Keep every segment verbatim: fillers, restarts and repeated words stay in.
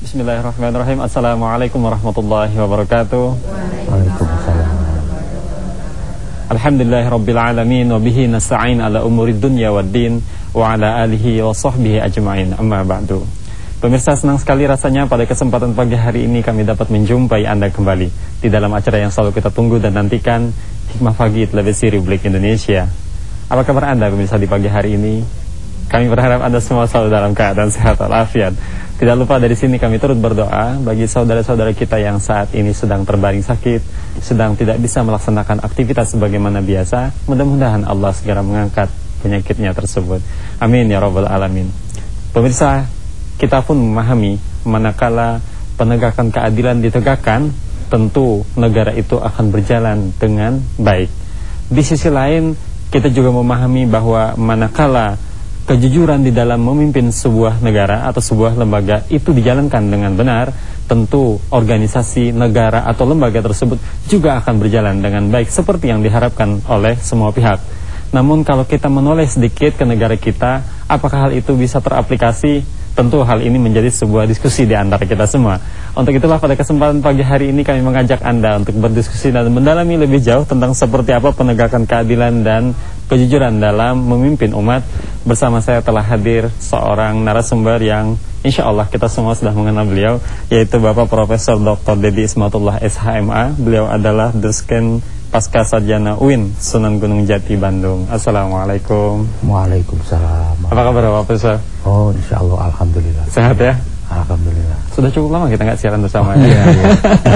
Bismillahirrahmanirrahim. Assalamualaikum warahmatullahi wabarakatuh. Waalaikumsalam. Alhamdulillahirabbil alamin wa bihi nasta'in ala umurid dunya waddin wa ala alihi wa sahbihi ajma'in. Amma ba'du. Pemirsa, senang sekali rasanya pada kesempatan pagi hari ini kami dapat menjumpai Anda kembali di dalam acara yang selalu kita tunggu dan nantikan, Hikmah Pagi Televisi Republik Indonesia. Apa kabar Anda pemirsa di pagi hari ini? Kami berharap Anda semua selalu dalam keadaan sehat walafiat. Tidak lupa dari sini kami turut berdoa bagi saudara-saudara kita yang saat ini sedang terbaring sakit, sedang tidak bisa melaksanakan aktivitas sebagaimana biasa. Mudah-mudahan Allah segera mengangkat penyakitnya tersebut. Amin ya rabbal alamin. Pemirsa, kita pun memahami manakala penegakan keadilan ditegakkan, tentu negara itu akan berjalan dengan baik. Di sisi lain, kita juga memahami bahwa manakala kejujuran di dalam memimpin sebuah negara atau sebuah lembaga itu dijalankan dengan benar, tentu organisasi negara atau lembaga tersebut juga akan berjalan dengan baik seperti yang diharapkan oleh semua pihak. Namun kalau kita menoleh sedikit ke negara kita, apakah hal itu bisa teraplikasi? Tentu hal ini menjadi sebuah diskusi di antara kita semua. Untuk itulah pada kesempatan pagi hari ini kami mengajak Anda untuk berdiskusi dan mendalami lebih jauh tentang seperti apa penegakan keadilan dan kejujuran dalam memimpin umat. Bersama saya telah hadir seorang narasumber yang insya Allah kita semua sudah mengenal beliau, yaitu Bapak Profesor Doktor Dedi Ismatullah S H M A. Beliau adalah Dosen Pasca Sarjana U I N Sunan Gunung Jati Bandung. Assalamualaikum. Waalaikumsalam. Apa kabar Bapak Profesor? Oh, insya Allah, alhamdulillah. Sehat ya? Alhamdulillah. Sudah cukup lama kita nggak siaran bersama. Oh, iya, iya.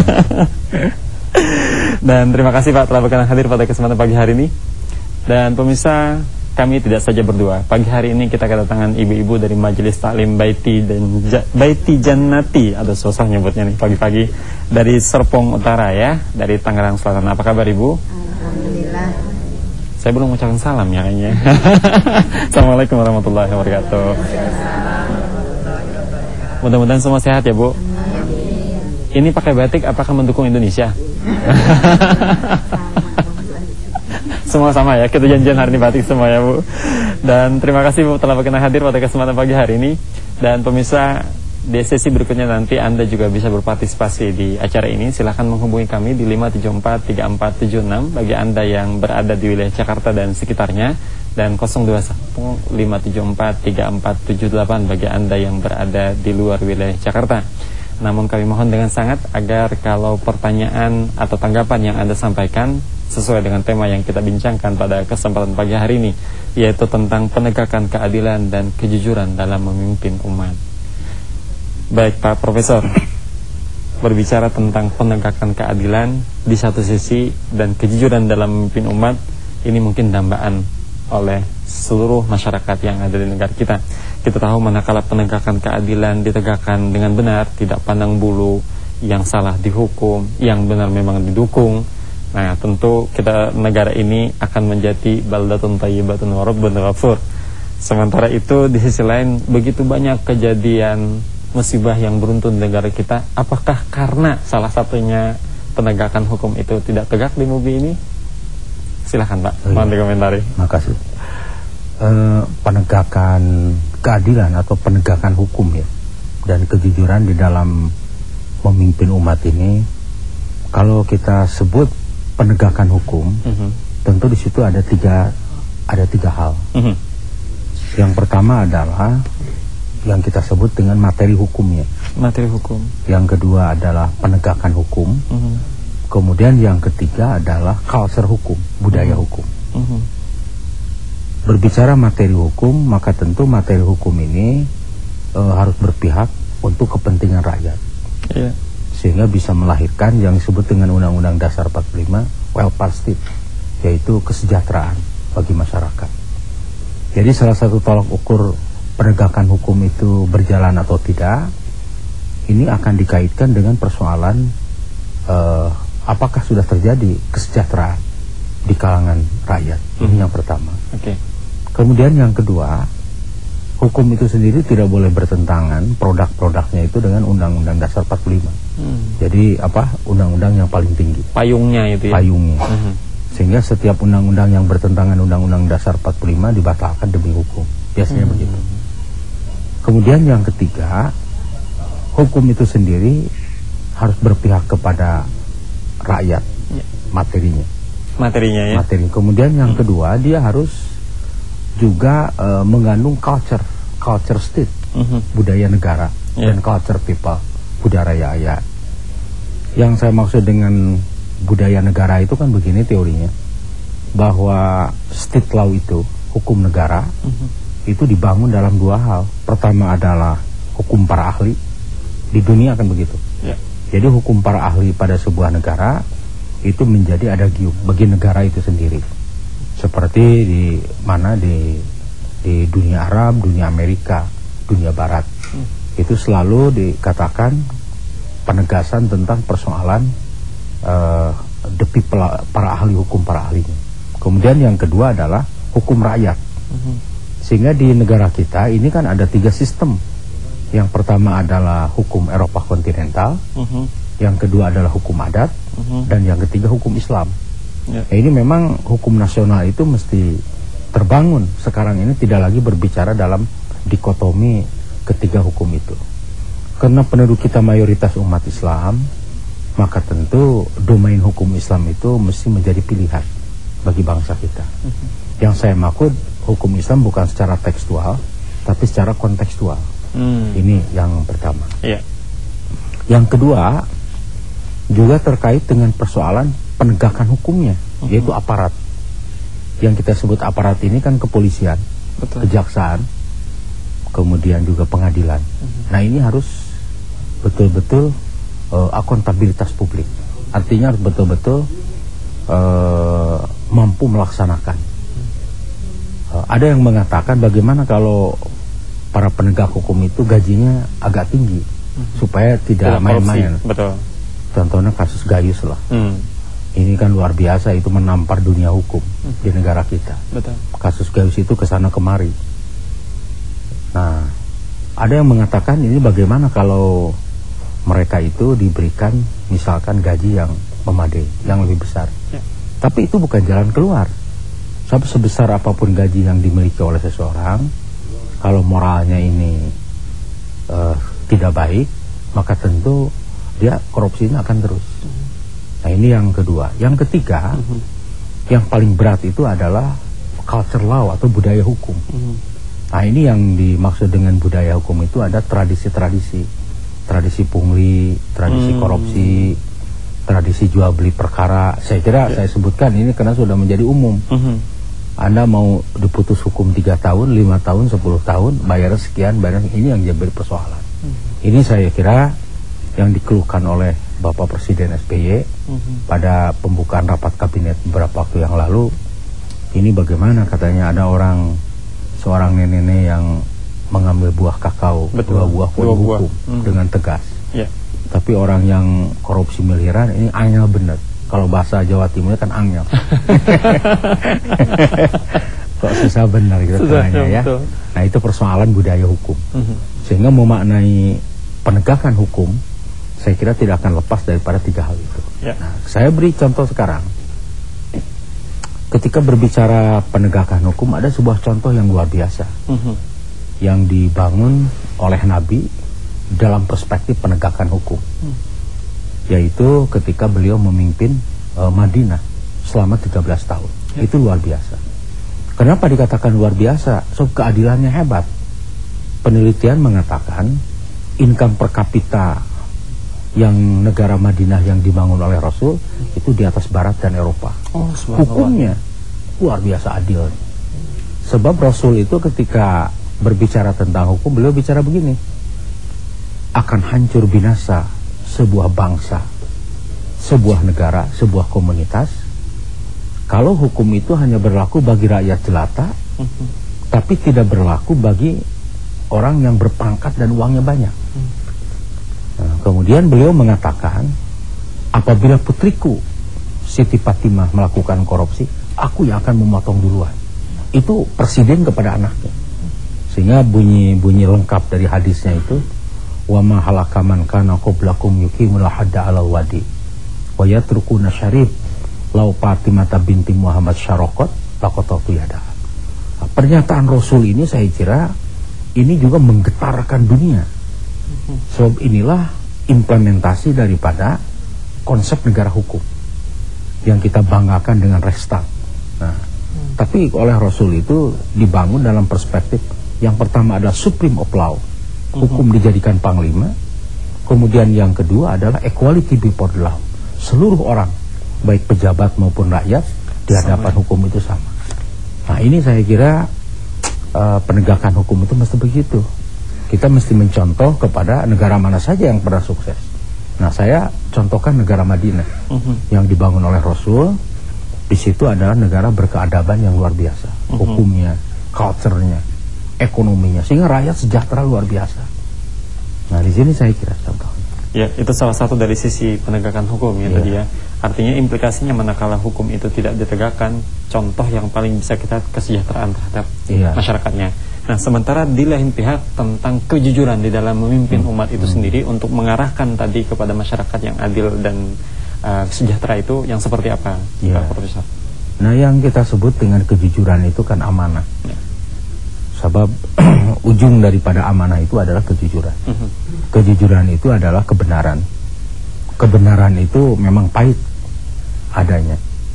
Dan terima kasih Pak telah berkenan hadir pada kesempatan pagi hari ini. Dan pemirsa, kami tidak saja berdua. Pagi hari ini kita kedatangan ibu-ibu dari Majelis Taklim Baiti dan ja, Baiti Jannati, ada susah nyebutnya nih pagi-pagi, dari Serpong Utara ya, dari Tangerang Selatan. Apa kabar Ibu? Alhamdulillah. Saya belum mengucapkan salam ya kayaknya. Assalamualaikum warahmatullahi wabarakatuh. Mudah-mudahan semua sehat ya Bu. Ini pakai batik apakah mendukung Indonesia? Semua sama ya, kita janjian hari ini batik semua ya Bu. Dan terima kasih Bu telah berkenan hadir pada kesempatan pagi hari ini. Dan pemirsa, di sesi berikutnya nanti Anda juga bisa berpartisipasi di acara ini. Silahkan menghubungi kami di lima tujuh empat tiga empat tujuh enam bagi Anda yang berada di wilayah Jakarta dan sekitarnya, dan nol dua satu lima tujuh empat tiga empat tujuh delapan bagi Anda yang berada di luar wilayah Jakarta. Namun kami mohon dengan sangat agar kalau pertanyaan atau tanggapan yang Anda sampaikan sesuai dengan tema yang kita bincangkan pada kesempatan pagi hari ini, yaitu tentang penegakan keadilan dan kejujuran dalam memimpin umat. Baik Pak Profesor, berbicara tentang penegakan keadilan di satu sisi dan kejujuran dalam memimpin umat, ini mungkin dambaan oleh seluruh masyarakat yang ada di negara kita. Kita tahu manakala penegakan keadilan ditegakkan dengan benar, tidak pandang bulu, yang salah dihukum, yang benar memang didukung. Nah, tentu kita negara ini akan menjadi baldatun thayyibatun wa rabbun ghafur. Sementara itu di sisi lain begitu banyak kejadian musibah yang beruntun di negara kita. Apakah karena salah satunya penegakan hukum itu tidak tegak di mubi ini? Silahkan Pak, mohon dikomentari. Makasih. E, penegakan keadilan atau penegakan hukum ya, dan kejujuran di dalam memimpin umat ini, kalau kita sebut penegakan hukum, uh-huh. tentu di situ ada tiga ada tiga hal. Uh-huh. Yang pertama adalah yang kita sebut dengan materi hukumnya. Materi hukum. Yang kedua adalah penegakan hukum. Uh-huh. Kemudian yang ketiga adalah culture hukum, budaya uh-huh. hukum. Uh-huh. Berbicara materi hukum, maka tentu materi hukum ini e, harus berpihak untuk kepentingan rakyat. Yeah. Sehingga bisa melahirkan yang disebut dengan Undang-Undang Dasar empat puluh lima, welfare state, yaitu kesejahteraan bagi masyarakat. Jadi salah satu tolak ukur penegakan hukum itu berjalan atau tidak, ini akan dikaitkan dengan persoalan uh, apakah sudah terjadi kesejahteraan di kalangan rakyat. Mm-hmm. Ini yang pertama. Okay. Kemudian yang kedua, hukum itu sendiri tidak boleh bertentangan produk-produknya itu dengan Undang-Undang Dasar empat puluh lima. Hmm. Jadi apa? Undang-undang yang paling tinggi. Payungnya itu ya? Payungnya. Uh-huh. Sehingga setiap undang-undang yang bertentangan Undang-Undang Dasar empat puluh lima dibatalkan demi hukum. Biasanya uh-huh. begitu. Kemudian yang ketiga, hukum itu sendiri harus berpihak kepada rakyat, ya. materinya. Materinya ya. Materi. Kemudian yang hmm. kedua, dia harus juga uh, mengandung culture, culture state, uh-huh. budaya negara, yeah. dan culture people, budaya rakyat. Yang saya maksud dengan budaya negara itu kan begini teorinya, bahwa state law itu, hukum negara, uh-huh. itu dibangun dalam dua hal. Pertama adalah hukum para ahli, di dunia kan begitu. Yeah. Jadi hukum para ahli pada sebuah negara itu menjadi adagium bagi negara itu sendiri. Seperti di mana di di dunia Arab, dunia Amerika, dunia Barat. Hmm. Itu selalu dikatakan penegasan tentang persoalan uh, the people, para ahli hukum para ahlinya. Kemudian yang kedua adalah hukum rakyat. Hmm. Sehingga di negara kita ini kan ada tiga sistem. Yang pertama adalah hukum Eropa kontinental, uh-huh. yang kedua adalah hukum adat, uh-huh. dan yang ketiga hukum Islam. Yeah. Nah, ini memang hukum nasional itu mesti terbangun. Sekarang ini tidak lagi berbicara dalam dikotomi ketiga hukum itu. Karena penduduk kita mayoritas umat Islam, maka tentu domain hukum Islam itu mesti menjadi pilihan bagi bangsa kita. Uh-huh. Yang saya maksud hukum Islam bukan secara tekstual, tapi secara kontekstual. Hmm. Ini yang pertama. Yeah. Yang kedua juga terkait dengan persoalan penegakan hukumnya, uh-huh. yaitu aparat. Yang kita sebut aparat ini kan kepolisian, betul. Kejaksaan, kemudian juga pengadilan. Uh-huh. Nah ini harus betul-betul uh, akuntabilitas publik. Artinya harus betul-betul uh, mampu melaksanakan. Uh, ada yang mengatakan bagaimana kalau para penegak hukum itu gajinya agak tinggi, hmm. supaya tidak main-main. Betul. Contohnya kasus Gayus lah. Hmm. Ini kan luar biasa, itu menampar dunia hukum hmm. di negara kita. Betul. Kasus Gayus itu kesana kemari. Nah, ada yang mengatakan ini bagaimana kalau mereka itu diberikan misalkan gaji yang memadai, yang lebih besar. Ya. Tapi itu bukan jalan keluar. Sebab sebesar apapun gaji yang dimiliki oleh seseorang, kalau moralnya ini uh, tidak baik, maka tentu dia korupsinya akan terus. Uh-huh. Nah ini yang kedua. Yang ketiga, uh-huh. yang paling berat itu adalah culture law atau budaya hukum. Uh-huh. Nah ini yang dimaksud dengan budaya hukum itu ada tradisi-tradisi, tradisi pungli, tradisi uh-huh. korupsi, tradisi jual beli perkara. Saya kira yeah. saya sebutkan ini karena sudah menjadi umum. Uh-huh. Anda mau diputus hukum tiga tahun, lima tahun, sepuluh tahun, bayar sekian, bayar ini yang jadi persoalan. Hmm. Ini saya kira yang dikeluhkan oleh Bapak Presiden S B Y hmm. pada pembukaan rapat kabinet beberapa waktu yang lalu. Ini bagaimana katanya ada orang, seorang nenek-nenek yang mengambil buah kakao, betul. dua buah pohon hukum hmm. dengan tegas. Yeah. Tapi orang yang korupsi miliaran ini angel benar. Kalau bahasa Jawa Timur kan angel. Kok susah benar gitu caranya ya. Betul. Nah itu persoalan budaya hukum. Uh-huh. Sehingga memaknai penegakan hukum, saya kira tidak akan lepas daripada tiga hal itu. Yeah. Nah, saya beri contoh sekarang. Ketika berbicara penegakan hukum, ada sebuah contoh yang luar biasa. Uh-huh. Yang dibangun oleh Nabi dalam perspektif penegakan hukum. Uh-huh. Yaitu ketika beliau memimpin uh, Madinah selama tiga belas tahun. Ya. Itu luar biasa. Kenapa dikatakan luar biasa? So keadilannya hebat. Penelitian mengatakan income per kapita yang negara Madinah yang dibangun oleh Rasul itu di atas Barat dan Eropa. Oh, hukumnya luar biasa adil. Sebab Rasul itu ketika berbicara tentang hukum, beliau bicara begini: akan hancur binasa sebuah bangsa, sebuah negara, sebuah komunitas kalau hukum itu hanya berlaku bagi rakyat jelata, uh-huh. tapi tidak berlaku bagi orang yang berpangkat dan uangnya banyak. Uh-huh. Nah, kemudian beliau mengatakan, apabila putriku Siti Fatimah melakukan korupsi, aku yang akan memotong duluan. Itu presiden kepada anaknya. Sehingga bunyi-bunyi lengkap dari hadisnya itu, wa ma halakaman kana qablakum yuqimul hadda ala wadi wa yatrukuna syarib law Fatimah binti Muhammad syaraqat laqatatu yada. Pernyataan Rasul ini saya kira ini juga menggetarkan dunia. Sebab inilah implementasi daripada konsep negara hukum yang kita banggakan dengan Reichstag. Nah, hmm. tapi oleh Rasul itu dibangun dalam perspektif yang pertama adalah supreme of law, hukum hmm. dijadikan panglima. Kemudian yang kedua adalah equality before the law, seluruh orang baik pejabat maupun rakyat di hadapan hukum itu sama. Nah, ini saya kira uh, penegakan hukum itu mesti begitu. Kita mesti mencontoh kepada negara mana saja yang pernah sukses. Nah, saya contohkan negara Madinah uh-huh. yang dibangun oleh Rasul. Di situ adalah negara berkeadaban yang luar biasa, uh-huh. hukumnya, culture-nya, ekonominya, sehingga rakyat sejahtera luar biasa. Nah, di sini saya kira contohnya. Ya, itu salah satu dari sisi penegakan hukum ya, ya. tadi ya. Artinya implikasinya manakala hukum itu tidak ditegakkan, contoh yang paling bisa kita kesejahteraan terhadap ya. masyarakatnya. Nah, sementara di lain pihak tentang kejujuran di dalam memimpin hmm. umat itu hmm. sendiri untuk mengarahkan tadi kepada masyarakat yang adil dan uh, sejahtera itu yang seperti apa, ya. Pak Profesor? Nah, yang kita sebut dengan kejujuran itu kan amanah. Ya. Sebab ujung daripada amanah itu adalah kejujuran. Uh-huh. Kejujuran itu adalah kebenaran. Kebenaran itu memang pahit adanya,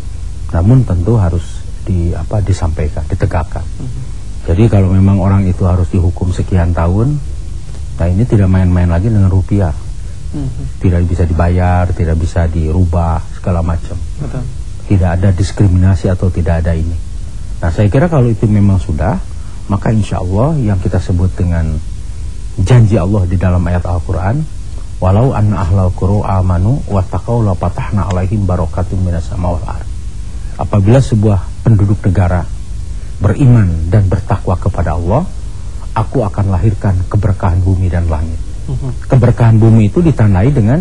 namun tentu harus di apa disampaikan, ditegakkan. Uh-huh. Jadi kalau memang orang itu harus dihukum sekian tahun, nah ini tidak main-main lagi dengan rupiah. Uh-huh. Tidak bisa dibayar, tidak bisa dirubah segala macam. Betul. Tidak ada diskriminasi atau tidak ada ini. Nah, saya kira kalau itu memang sudah, maka insya Allah yang kita sebut dengan janji Allah di dalam ayat Al-Quran, walau anna ahlal qura amanu wattaqau la fatahna alaihim barakatum minas sama wal ard. Apabila sebuah penduduk negara beriman dan bertakwa kepada Allah, aku akan lahirkan keberkahan bumi dan langit. uh-huh. Keberkahan bumi itu ditandai dengan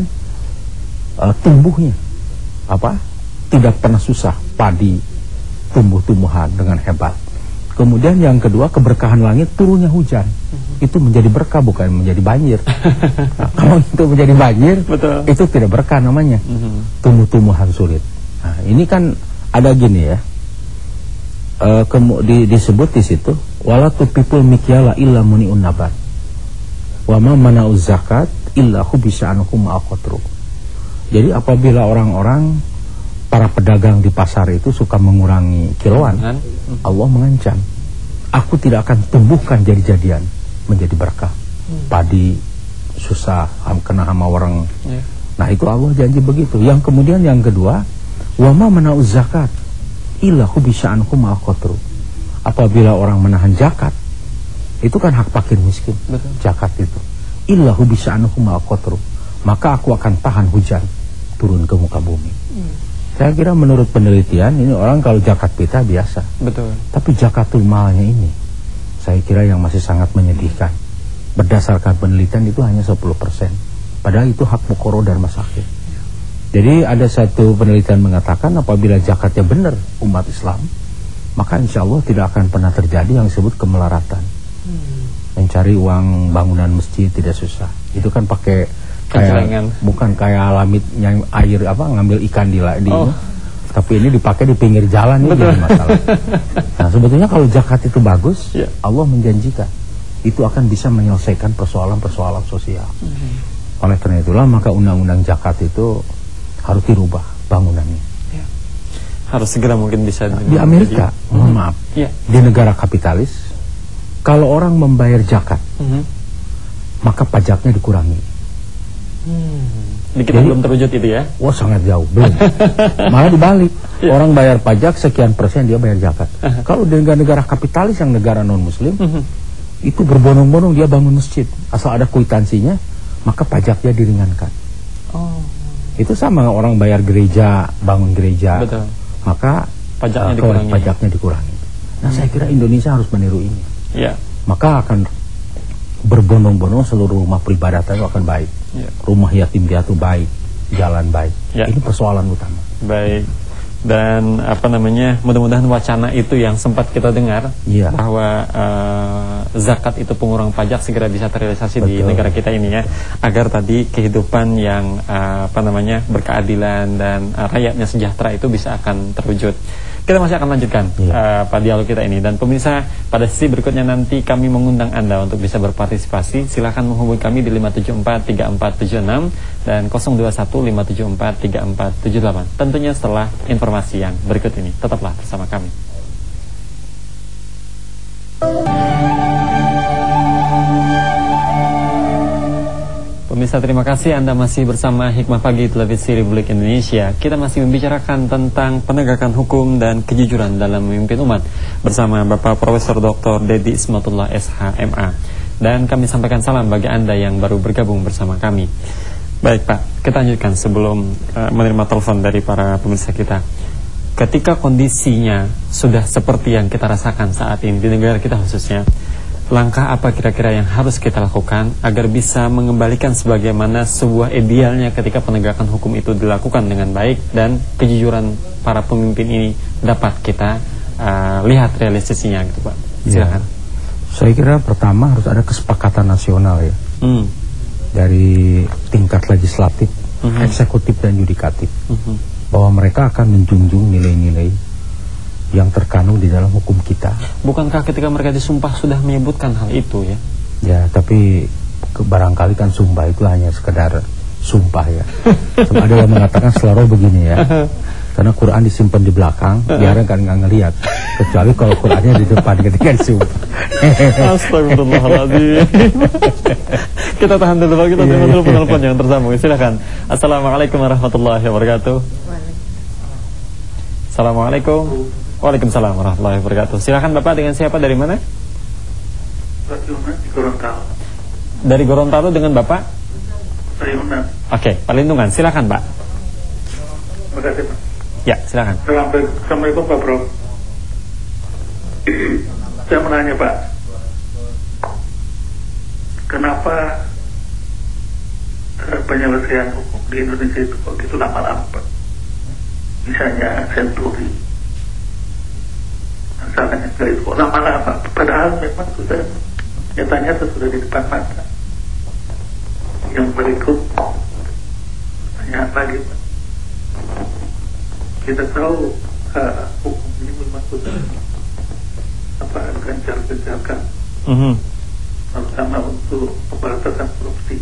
uh, tumbuhnya apa? Tidak pernah susah, padi tumbuh-tumbuhan dengan hebat. Kemudian yang kedua, keberkahan langit, turunnya hujan. Uh-huh. Itu menjadi berkah, bukan menjadi banjir. Nah, kalau itu menjadi banjir, betul. Itu tidak berkah namanya. Uh-huh. Tumbuh-tumbuhan sulit. Nah, ini kan ada gini ya. Uh, kemu- di, disebut di situ, wala tupipul mikyala illa muni'un nabat. Wa ma mana'uz zakat illa hubisa anhum al-qatru. Jadi apabila orang-orang para pedagang di pasar itu suka mengurangi kiloan, hmm. Allah mengancam, aku tidak akan tumbuhkan jadi-jadian menjadi berkah. hmm. Padi susah, kena hama orang. yeah. Nah, itu Allah janji begitu. Yang kemudian yang kedua, wa ma mana'uz zakat illa hubisa anhum al-qatru. Apabila orang menahan zakat, itu kan hak fakir miskin. Betul. Zakat itu illa hubisa anhum al-qatru, maka aku akan tahan hujan turun ke muka bumi. hmm. Saya kira menurut penelitian ini orang kalau zakat fitrah biasa. Betul. Tapi zakatul malnya ini saya kira yang masih sangat menyedihkan. Berdasarkan penelitian itu hanya sepuluh persen. Padahal itu hak fuqara dan masakin. Jadi ada satu penelitian mengatakan apabila zakatnya benar umat Islam, maka insya Allah tidak akan pernah terjadi yang disebut kemelaratan. Hmm. Mencari uang bangunan masjid tidak susah. Itu kan pakai kayak, bukan kayak alamit yang air apa ngambil ikan di, di oh. tapi ini dipakai di pinggir jalan. Ini jadi masalah. Nah, sebetulnya kalau zakat itu bagus, yeah. Allah menjanjikan itu akan bisa menyelesaikan persoalan-persoalan sosial. Mm-hmm. Oleh karena itulah maka undang-undang zakat itu harus dirubah bangunannya. Yeah. Harus segera mungkin bisa. Nah, di Amerika, jadi, mohon mm-hmm. maaf, yeah. di negara kapitalis, kalau orang membayar zakat, mm-hmm. maka pajaknya dikurangi. Hmm. Kita belum terwujud itu ya? Wah, sangat jauh, belum. Malah dibalik, ya. Orang bayar pajak sekian persen dia bayar zakat. uh-huh. Kalau di negara-negara kapitalis yang negara non-muslim, uh-huh. itu berbondong-bondong dia bangun masjid, asal ada kwitansinya, maka pajaknya diringankan. Oh. Itu sama orang bayar gereja, bangun gereja. Betul. Maka pajaknya, uh, dikurangi. pajaknya dikurangi. Nah, hmm. saya kira Indonesia harus meniru ini. Ya. Maka akan berbondong-bondong seluruh rumah peribadatan itu akan baik. Ya. Rumah yatim piatu baik, jalan baik. Ya. Ini persoalan utama. Baik. Dan apa namanya, mudah-mudahan wacana itu yang sempat kita dengar, ya. bahwa uh, zakat itu pengurang pajak segera bisa terrealisasi. Betul. Di negara kita ini ya, agar tadi kehidupan yang uh, apa namanya berkeadilan dan uh, rakyatnya sejahtera itu bisa akan terwujud. Kita masih akan lanjutkan yeah. uh, pada dialog kita ini. Dan pemirsa, pada sesi berikutnya nanti kami mengundang Anda untuk bisa berpartisipasi. Silahkan menghubungi kami di lima tujuh empat tiga empat tujuh enam dan nol dua satu lima tujuh empat tiga empat tujuh delapan. Tentunya setelah informasi yang berikut ini. Tetaplah bersama kami. Pemirsa, terima kasih Anda masih bersama Hikmah Pagi Televisi Republik Indonesia. Kita masih membicarakan tentang penegakan hukum dan kejujuran dalam memimpin umat bersama Bapak Profesor Doktor Dedi Ismatullah S H M A. Dan kami sampaikan salam bagi Anda yang baru bergabung bersama kami. Baik Pak, kita lanjutkan sebelum uh, menerima telepon dari para pemirsa kita. Ketika kondisinya sudah seperti yang kita rasakan saat ini di negara kita khususnya, langkah apa kira-kira yang harus kita lakukan agar bisa mengembalikan sebagaimana sebuah idealnya ketika penegakan hukum itu dilakukan dengan baik dan kejujuran para pemimpin ini dapat kita uh, lihat realisasinya gitu Pak. Silakan. Ya. Saya kira pertama harus ada kesepakatan nasional ya. Hmm. Dari tingkat legislatif, uh-huh. eksekutif dan yudikatif. Uh-huh. Bahwa mereka akan menjunjung nilai-nilai yang terkandung di dalam hukum kita. Bukankah ketika mereka disumpah sudah menyebutkan hal itu ya? Ya, tapi barangkali kan sumpah itu hanya sekedar sumpah ya. Ada yang mengatakan selalu begini ya. Karena Quran disimpan di belakang, biar kan nggak ngelihat. Kecuali kalau Qurannya di depan ketika disumpah. Astagfirullahaladzim. Kita tahan dulu, kita terima dulu penelpon yang tersambung. Silakan. Assalamualaikum warahmatullahi wabarakatuh. Assalamualaikum. Waalaikumsalam warahmatullahi wabarakatuh. Silakan Bapak, dengan siapa, dari mana? Pak Yunan di Gorontalo. Dari Gorontalo, dengan Bapak? Pak Yunan. Oke, Palindungan. Silakan Pak. Terima kasih Pak. Ya, silakan. Assalamualaikum Pak Bro. Saya menanya Pak, kenapa penyelesaian hukum di Indonesia itu kok gitu lama-lama Pak? Misalnya Senturi, misalnya itu kok lama-lama, padahal memang sudah nyatanya sudah di depan mata. Yang berikut pertanyaan lagi Pak, kita tahu uh, hukum ini memang sudah apa gencar-gencarkan, mm-hmm. terutama untuk pemberantasan korupsi.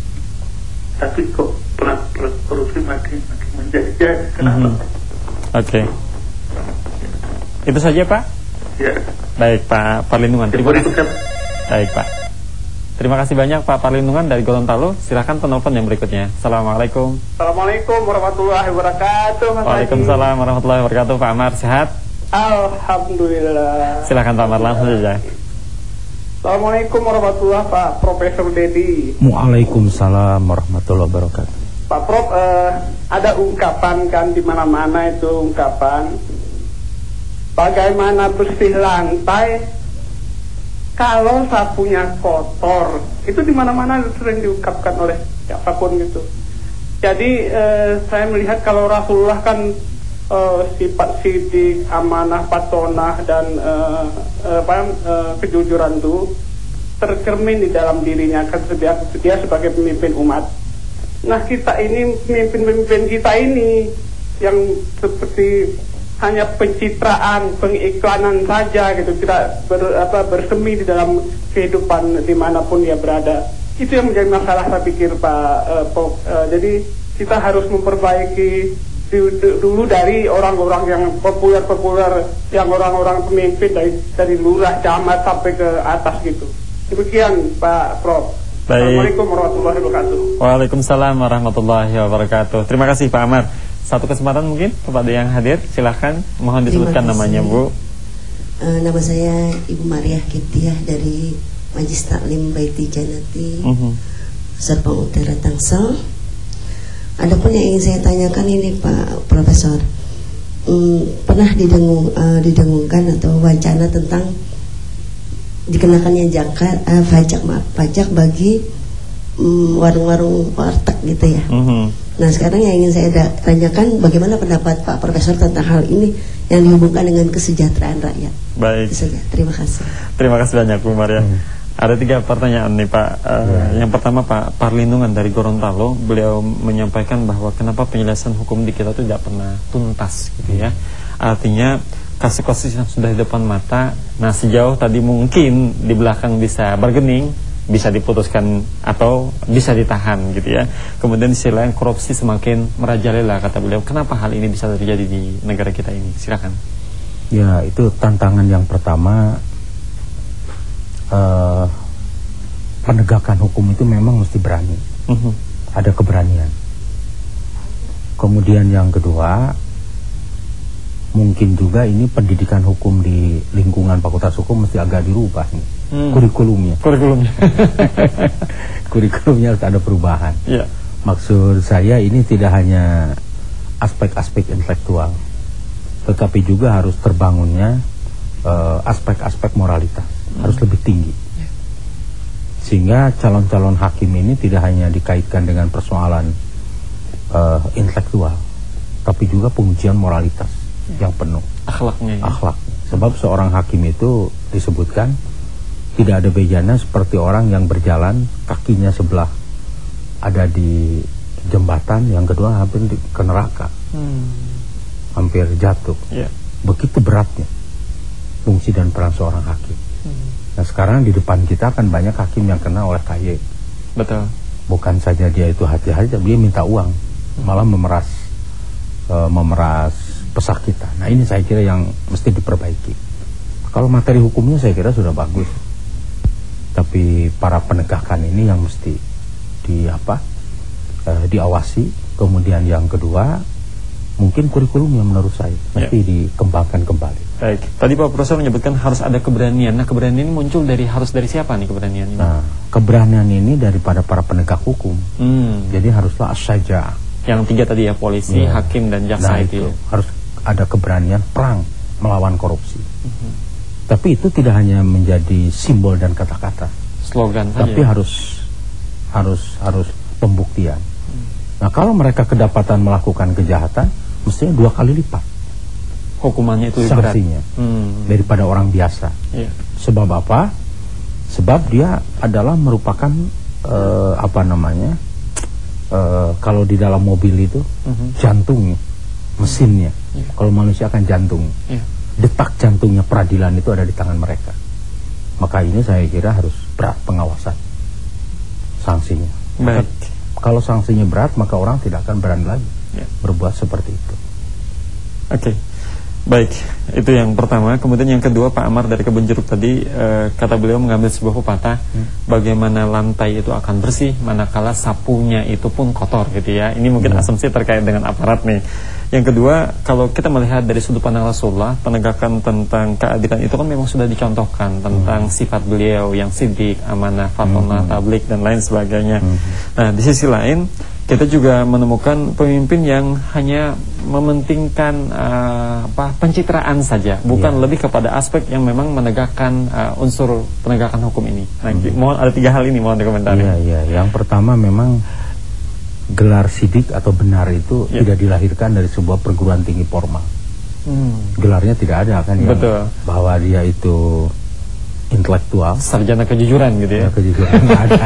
Tapi kok pelaku korupsi makin makin menjadi-jadi, kenapa? Mm-hmm. Oke. Okay. Itu saja Pak? Ya. Baik Pak Parlindungan. Terima kasih. Baik Pak. Terima kasih banyak Pak Parlindungan dari Gorontalo. Silakan penelpon yang berikutnya. Assalamualaikum. Assalamualaikum warahmatullahi wabarakatuh. Mas Waalaikumsalam Haji. Warahmatullahi wabarakatuh. Pak Amar, sehat? Alhamdulillah. Silakan Pak Amar, langsung saja. Assalamualaikum warahmatullahi wabarakatuh, Pak Profesor Dedi. Waalaikumsalam warahmatullahi wabarakatuh. Pak Prof, uh, ada ungkapan kan di mana-mana itu ungkapan bagaimana bersih lantai kalau sapunya kotor. Itu di mana-mana sering diungkapkan oleh siapapun gitu. Jadi uh, saya melihat kalau Rasulullah kan uh, sifat sidik, amanah, patonah dan uh, uh, apa, uh, kejujuran itu tercermin di dalam dirinya kan dia sebagai pemimpin umat. Nah kita ini, pemimpin-pemimpin kita ini yang seperti hanya pencitraan, pengiklanan saja gitu, tidak ber, apa, bersemi di dalam kehidupan dimanapun dia berada. Itu yang menjadi masalah saya pikir Pak uh, Pok. Uh, jadi kita harus memperbaiki dulu dari orang-orang yang populer-populer, yang orang-orang pemimpin dari dari lurah, camat sampai ke atas gitu. Demikian Pak Prof. Baik. Assalamualaikum warahmatullahi wabarakatuh. Waalaikumsalam warahmatullahi wabarakatuh. Terima kasih Pak Amar. Satu kesempatan mungkin kepada yang hadir, silahkan. Mohon disebutkan namanya Bu. Uh, nama saya Ibu Mariah Kiptiah dari Majlis Taklim Baiti Janati, uh-huh. Serpong Utara Tangsel. Adapun yang ingin saya tanyakan ini Pak Profesor, hmm, pernah didengung, uh, didengungkan atau wacana tentang dikenakannya zakat, uh, pajak maaf pajak bagi um, warung-warung warteg gitu ya. Uh-huh. Nah sekarang yang ingin saya tanyakan, bagaimana pendapat Pak Profesor tentang hal ini yang dihubungkan dengan kesejahteraan rakyat. Baik. Itu saja. Terima kasih. Terima kasih banyak Bu Maria. Hmm. Ada tiga pertanyaan nih Pak. Uh, ya. Yang pertama Pak Parlindungan dari Gorontalo, beliau menyampaikan bahwa kenapa penyelesaian hukum di kita itu tidak pernah tuntas gitu ya. Artinya kasus-kasus yang sudah di depan mata. Nah, sejauh tadi mungkin di belakang bisa bergening, bisa diputuskan atau bisa ditahan gitu ya. Kemudian di sisi lain korupsi semakin merajalela kata beliau. Kenapa hal ini bisa terjadi di negara kita ini? Silakan. Ya, itu tantangan yang pertama. Uh, penegakan hukum itu memang mesti berani. Uh-huh. Ada keberanian. Kemudian yang kedua, mungkin juga ini pendidikan hukum di lingkungan Fakultas Hukum mesti agak dirubah nih. Hmm. Kurikulumnya. Kurikulumnya. Kurikulumnya harus ada perubahan. Yeah. Maksud saya ini tidak hanya aspek-aspek intelektual, tetapi juga harus terbangunnya uh, aspek-aspek moralitas. Hmm. Harus lebih tinggi. Yeah. Sehingga calon-calon hakim ini tidak hanya dikaitkan dengan persoalan uh, intelektual, tapi juga pengujian moralitas yang penuh, akhlaknya ya? Akhlak. Sebab seorang hakim itu disebutkan tidak ada bedanya seperti orang yang berjalan kakinya sebelah ada di jembatan, yang kedua hampir di, ke neraka, hmm. hampir jatuh. Yeah. Begitu beratnya fungsi dan peran seorang hakim. Hmm. Nah, sekarang di depan kita kan banyak hakim yang kena oleh K Y. Betul. Bukan saja dia itu hati-hati, dia minta uang, hmm. malah memeras, uh, memeras pesakitan. Nah, ini saya kira yang mesti diperbaiki. Kalau materi hukumnya saya kira sudah bagus, tapi para penegakan ini yang mesti di apa eh, diawasi. Kemudian yang kedua, mungkin kurikulumnya menurut saya mesti ya. dikembangkan kembali. Baik, tadi Pak Profesor menyebutkan harus ada keberanian. Nah, keberanian ini muncul dari harus dari siapa nih keberanian ini? Nah, keberanian ini daripada para penegak hukum. Hmm. Jadi haruslah asyaja. Yang tiga tadi ya, polisi, ya. hakim dan jaksa. Nah, itu. itu harus ada keberanian perang melawan korupsi. Uh-huh. Tapi itu tidak hanya menjadi simbol dan kata-kata, slogan, tapi saja. harus harus harus pembuktian. Hmm. Nah, kalau mereka kedapatan melakukan kejahatan, mestinya dua kali lipat hukumannya itu sanksinya hmm. daripada orang biasa. Yeah. Sebab apa? Sebab dia adalah merupakan uh, apa namanya? Uh, kalau di dalam mobil itu uh-huh. jantungnya, mesinnya. Yeah. Kalau manusia kan jantung. Yeah. Detak jantungnya peradilan itu ada di tangan mereka. Maka ini saya kira harus berat pengawasan sanksinya. Maka, kalau sanksinya berat, maka orang tidak akan berani lagi yeah. berbuat seperti itu. Oke. Okay. Baik, itu yang pertama. Kemudian yang kedua, Pak Amar dari Kebun Jeruk tadi e, kata beliau mengambil sebuah pepatah, hmm. bagaimana lantai itu akan bersih manakala sapunya itu pun kotor gitu ya. Ini mungkin hmm. asumsi terkait dengan aparat nih. Yang kedua, kalau kita melihat dari sudut pandang Rasulullah, penegakan tentang keadilan itu kan memang sudah dicontohkan tentang hmm. sifat beliau yang sidik, amanah, fatonah, hmm. tablik dan lain sebagainya. Hmm. Nah, di sisi lain kita juga menemukan pemimpin yang hanya mementingkan uh, apa pencitraan saja, bukan yeah. lebih kepada aspek yang memang menegakkan uh, unsur penegakan hukum ini. Nah, hmm. mohon ada tiga hal ini mohon dikomentari. Iya, iya. Yang pertama memang gelar sidik atau benar itu yeah. tidak dilahirkan dari sebuah perguruan tinggi formal. Hmm. Gelarnya tidak ada kan yang Betul. bahwa dia itu intelektual, sarjana kejujuran gitu ya. Kejujuran nggak ada.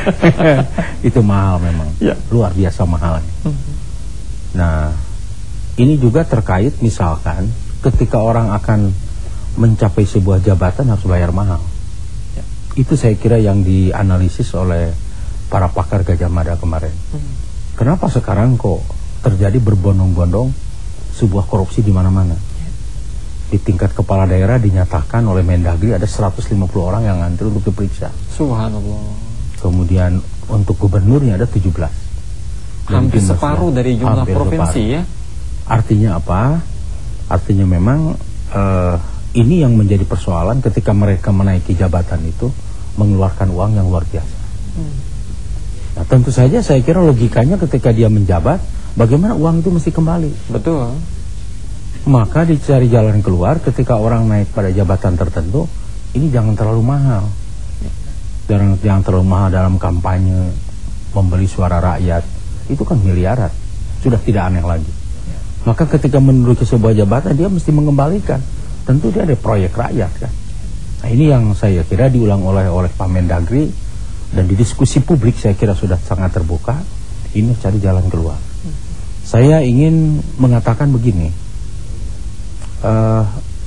Itu mahal memang, ya. luar biasa mahalnya. Mm-hmm. Nah, ini juga terkait misalkan ketika orang akan mencapai sebuah jabatan harus bayar mahal. Ya. Itu saya kira yang dianalisis oleh para pakar Gajah Mada kemarin. Mm-hmm. Kenapa sekarang kok terjadi berbondong-bondong sebuah korupsi di mana-mana? Di tingkat kepala daerah dinyatakan oleh Mendagri ada seratus lima puluh orang yang ngantri untuk diperiksa. Subhanallah. Kemudian untuk gubernurnya ada tujuh belas. Hampir separuh dari jumlah provinsi separuh. ya. Artinya apa? Artinya memang uh, ini yang menjadi persoalan ketika mereka menaiki jabatan itu mengeluarkan uang yang luar biasa. Hmm. Nah, tentu saja saya kira logikanya ketika dia menjabat, bagaimana uang itu mesti kembali. Betul. Maka dicari jalan keluar ketika orang naik pada jabatan tertentu, ini jangan terlalu mahal. Jangan, jangan terlalu mahal dalam kampanye, membeli suara rakyat. Itu kan miliaran, sudah tidak aneh lagi. Maka ketika menduduki sebuah jabatan, dia mesti mengembalikan. Tentu dia ada proyek rakyat kan. Nah, ini yang saya kira diulang oleh oleh Pak Mendagri, dan di diskusi publik saya kira sudah sangat terbuka. Ini cari jalan keluar. Saya ingin mengatakan begini. Uh,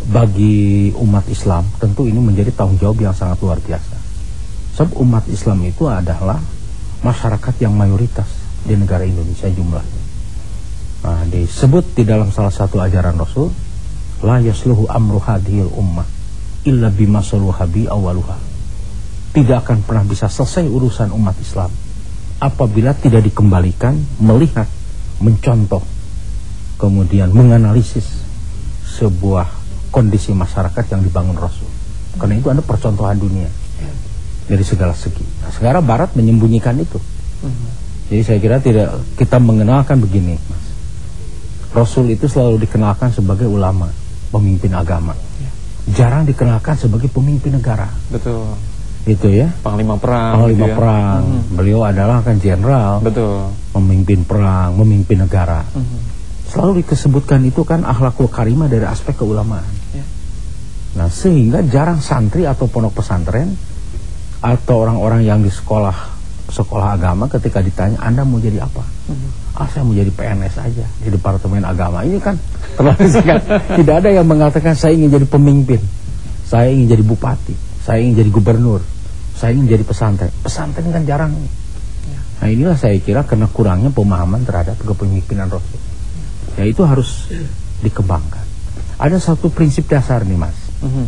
bagi umat Islam tentu ini menjadi tanggung jawab yang sangat luar biasa. Sebab umat Islam itu adalah masyarakat yang mayoritas di negara Indonesia jumlahnya. Nah, disebut di dalam salah satu ajaran Rasul, la yasluhu amru hadhil ummah illa bima saluha bi awaluha. Tidak akan pernah bisa selesai urusan umat Islam apabila tidak dikembalikan, melihat, mencontoh, kemudian menganalisis sebuah kondisi masyarakat yang dibangun Rasul. Karena itu ada percontohan dunia dari segala segi. Nah, sekarang Barat menyembunyikan itu. Jadi saya kira tidak, kita mengenalkan begini, Mas. Rasul itu selalu dikenalkan sebagai ulama, pemimpin agama. Jarang dikenalkan sebagai pemimpin negara. Betul. Itu ya. Panglima perang. Panglima gitu ya. perang. Hmm. Beliau adalah kan jenderal. Betul. Memimpin perang, memimpin negara. Hmm. Selalu disebutkan itu kan akhlakul karimah dari aspek keulamaan. Ya. Nah, sehingga jarang santri atau pondok pesantren atau orang-orang yang di sekolah sekolah agama ketika ditanya, Anda mau jadi apa? Hmm. Ah, saya mau jadi P N S aja di Departemen Agama. Ini kan terlalu singkat. Tidak ada yang mengatakan saya ingin jadi pemimpin, saya ingin jadi bupati, saya ingin jadi gubernur, saya ingin jadi pesantren. Pesantren kan jarang. Ya. Nah, inilah saya kira karena kurangnya pemahaman terhadap kepemimpinan Rasul. Ya, itu harus dikembangkan. Ada satu prinsip dasar nih, Mas. Mm-hmm.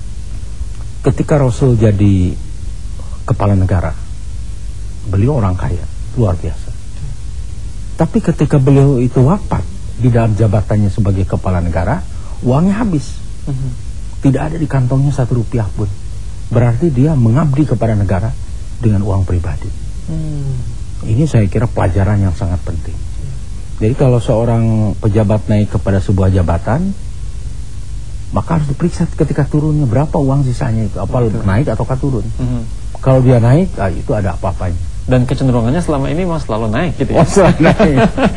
Ketika Rasul jadi kepala negara, beliau orang kaya, luar biasa. Tapi ketika beliau itu wafat di dalam jabatannya sebagai kepala negara, uangnya habis. Mm-hmm. Tidak ada di kantongnya satu rupiah pun. Berarti dia mengabdi kepada negara dengan uang pribadi. Mm. Ini saya kira pelajaran yang sangat penting. Jadi kalau seorang pejabat naik kepada sebuah jabatan, maka harus diperiksa ketika turunnya berapa uang sisanya itu, apa Betul. naik ataukah turun. Mm-hmm. Kalau dia naik, ah, itu ada apa-apanya. Dan kecenderungannya selama ini mau selalu naik gitu ya. Oh, selalu naik.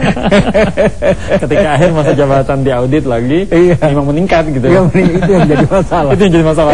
Ketika akhir masa jabatan diaudit lagi, iya. memang meningkat gitu ya. Itu yang jadi masalah. Itu yang jadi masalah.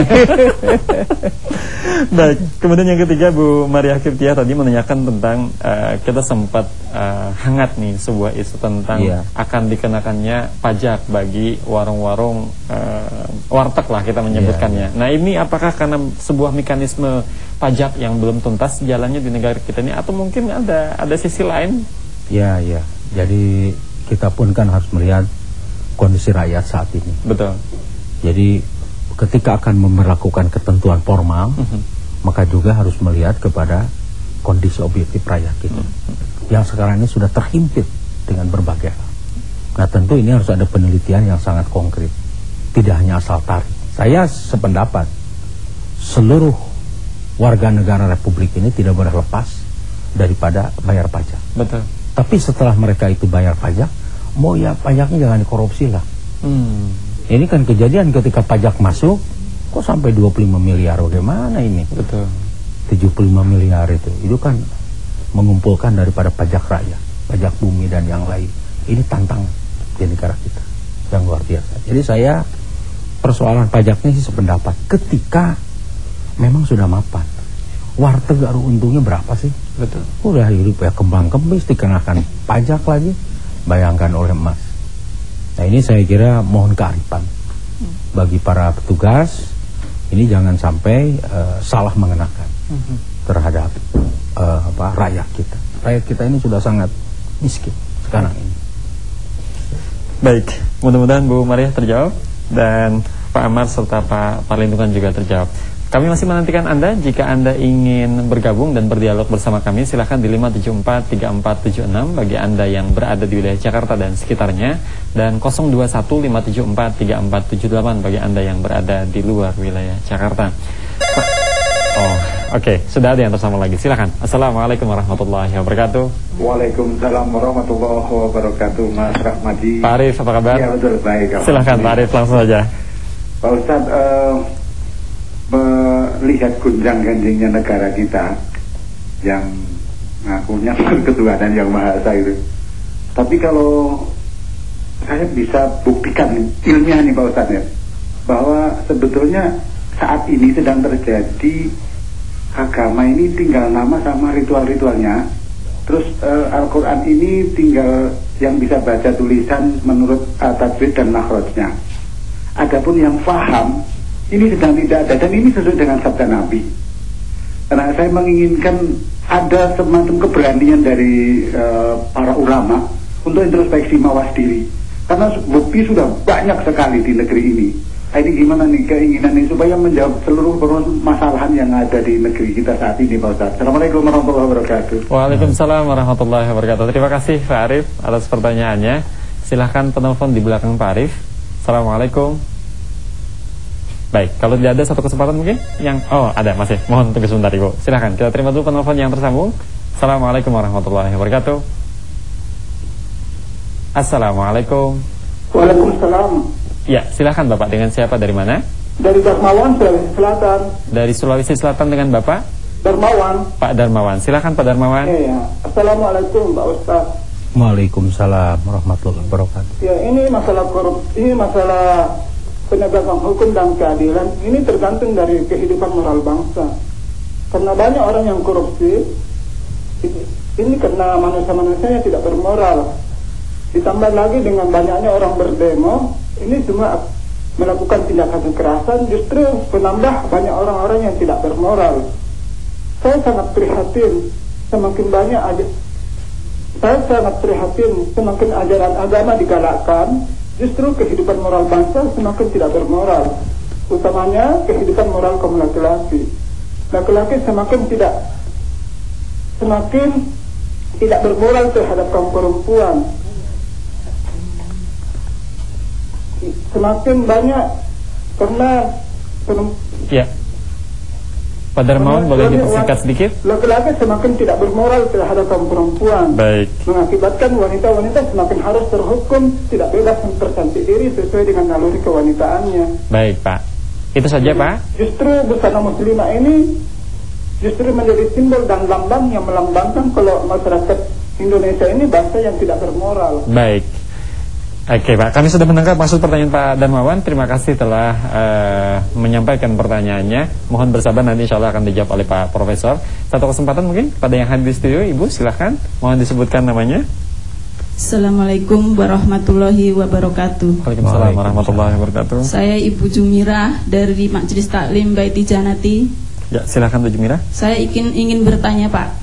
Baik, kemudian yang ketiga Bu Mariah Kiptiah tadi menanyakan tentang uh, kita sempat uh, hangat nih sebuah isu tentang iya. akan dikenakannya pajak bagi warung-warung uh, warteg lah kita menyebutkannya. Iya, iya. Nah, ini apakah karena sebuah mekanisme pajak yang belum tuntas jalannya di negara kita ini, atau mungkin ada ada sisi lain? Ya, ya. Jadi kita pun kan harus melihat kondisi rakyat saat ini. Betul. Jadi ketika akan memperlakukan ketentuan formal, uh-huh. maka juga harus melihat kepada kondisi objektif rakyat kita, uh-huh. yang sekarang ini sudah terhimpit dengan berbagai hal. Nah, tentu ini harus ada penelitian yang sangat konkret, tidak hanya asal tarik. Saya sependapat, seluruh warga negara Republik ini tidak boleh lepas daripada bayar pajak. Betul. Tapi setelah mereka itu bayar pajak, mau ya pajaknya jangan dikorupsi lah. Hmm. Ini kan kejadian ketika pajak masuk, kok sampai dua puluh lima miliar, bagaimana ini? Betul. tujuh puluh lima miliar itu, itu kan mengumpulkan daripada pajak rakyat, pajak bumi dan yang lain. Ini tantangan di negara kita yang luar biasa. Jadi saya persoalan pajaknya sih sependapat, ketika memang sudah mapan. Warteg baru untungnya berapa sih? Betul. Udah hidup ya kembang kembis dikenakan pajak lagi, bayangkan oleh emas. Nah, ini saya kira mohon kearifan bagi para petugas, ini jangan sampai uh, salah mengenakan uh-huh. terhadap uh, apa, rakyat kita. Rakyat kita ini sudah sangat miskin sekarang ini. Baik, mudah-mudahan Bu Mariah terjawab dan Pak Amar serta Pak Parlindungan juga terjawab. Kami masih menantikan Anda. Jika Anda ingin bergabung dan berdialog bersama kami, silahkan di lima tujuh empat tiga empat tujuh enam bagi Anda yang berada di wilayah Jakarta dan sekitarnya, dan nol dua satu lima tujuh empat tiga empat tujuh delapan bagi Anda yang berada di luar wilayah Jakarta. Oh, oke, okay. Sudah ada yang tersambung lagi. Silahkan. Assalamualaikum warahmatullahi wabarakatuh. Waalaikumsalam warahmatullahi wabarakatuh, Mas Rahmadi. Pak Arif, apa kabar? Ya, betul, baik. Silahkan Pak Arif, langsung saja. Pak Ustadz, uh, melihat gunjang ganjingnya negara kita yang ngakunya ketuhanan yang maha esa itu. Tapi kalau saya bisa buktikan ilmiah nih Pak Ustadz ya, bahwa sebetulnya saat ini sedang terjadi agama ini tinggal nama sama ritual-ritualnya. Terus uh, Al-Quran ini tinggal yang bisa baca tulisan menurut uh, tajwid dan makhrajnya. Adapun yang faham ini sedang tidak ada, dan ini sesuai dengan sabda Nabi. Karena saya menginginkan ada semacam keberanian dari uh, para ulama untuk introspeksi mawas diri. Karena bukti sudah banyak sekali di negeri ini. Nah, ini gimana nih keinginan ini supaya menjawab seluruh permasalahan yang ada di negeri kita saat ini, Pak Ustaz. Assalamualaikum warahmatullahi wabarakatuh. Waalaikumsalam warahmatullahi wabarakatuh. Terima kasih Pak Arif atas pertanyaannya. Silahkan penelpon di belakang Pak Arif. Assalamualaikum. Baik, kalau tidak ada satu kesempatan mungkin yang oh ada masih. Mohon tunggu sebentar Ibu. Silahkan kita terima dulu penelpon yang tersambung. Assalamualaikum warahmatullahi wabarakatuh. Assalamualaikum. Waalaikumsalam. Ya, silahkan Bapak, dengan siapa, dari mana? Dari Darmawan, Sulawesi Selatan. Dari Sulawesi Selatan, dengan Bapak? Darmawan. Pak Darmawan, silahkan Pak Darmawan. Iya, Assalamualaikum Pak Ustaz. Waalaikumsalam warahmatullahi wabarakatuh. Ya, ini masalah korupsi, ini masalah penegakan hukum dan keadilan. Ini tergantung dari kehidupan moral bangsa. Karena banyak orang yang korupsi, ini karena manusia-manusia yang tidak bermoral. Ditambah lagi dengan banyaknya orang berdemo, ini semua melakukan tindakan kekerasan, justru menambah banyak orang-orang yang tidak bermoral. Saya sangat prihatin, semakin banyak aja, saya sangat prihatin semakin ajaran agama digalakkan, justru kehidupan moral bangsa semakin tidak bermoral. Utamanya kehidupan moral kaum laki-laki. Laki-laki semakin tidak semakin tidak bermoral terhadap kaum perempuan. Semakin banyak karena ya. Pak Darmawan boleh dipersingkat sedikit? Laki-laki semakin tidak bermoral terhadap kaum perempuan. Baik. Mengakibatkan wanita-wanita semakin harus terhukum tidak bebas mempercantik diri sesuai dengan naluri kewanitaannya. Baik Pak. Itu saja Pak. Justru busana muslimah ini justru menjadi simbol dan lambang yang melambangkan kalau masyarakat Indonesia ini bangsa yang tidak bermoral. Baik. Oke Pak, kami sudah menangkap maksud pertanyaan Pak Darmawan. Terima kasih telah uh, menyampaikan pertanyaannya. Mohon bersabar, nanti insya Allah akan dijawab oleh Pak Profesor. Satu kesempatan mungkin pada yang hadir di studio, Ibu silahkan. Mohon disebutkan namanya. Assalamualaikum warahmatullahi wabarakatuh. Waalaikumsalam warahmatullahi wabarakatuh. Saya Ibu Jumira dari Majelis Taklim Baiti Janati. Ya, silahkan Bu Jumira. Saya ingin, ingin bertanya Pak,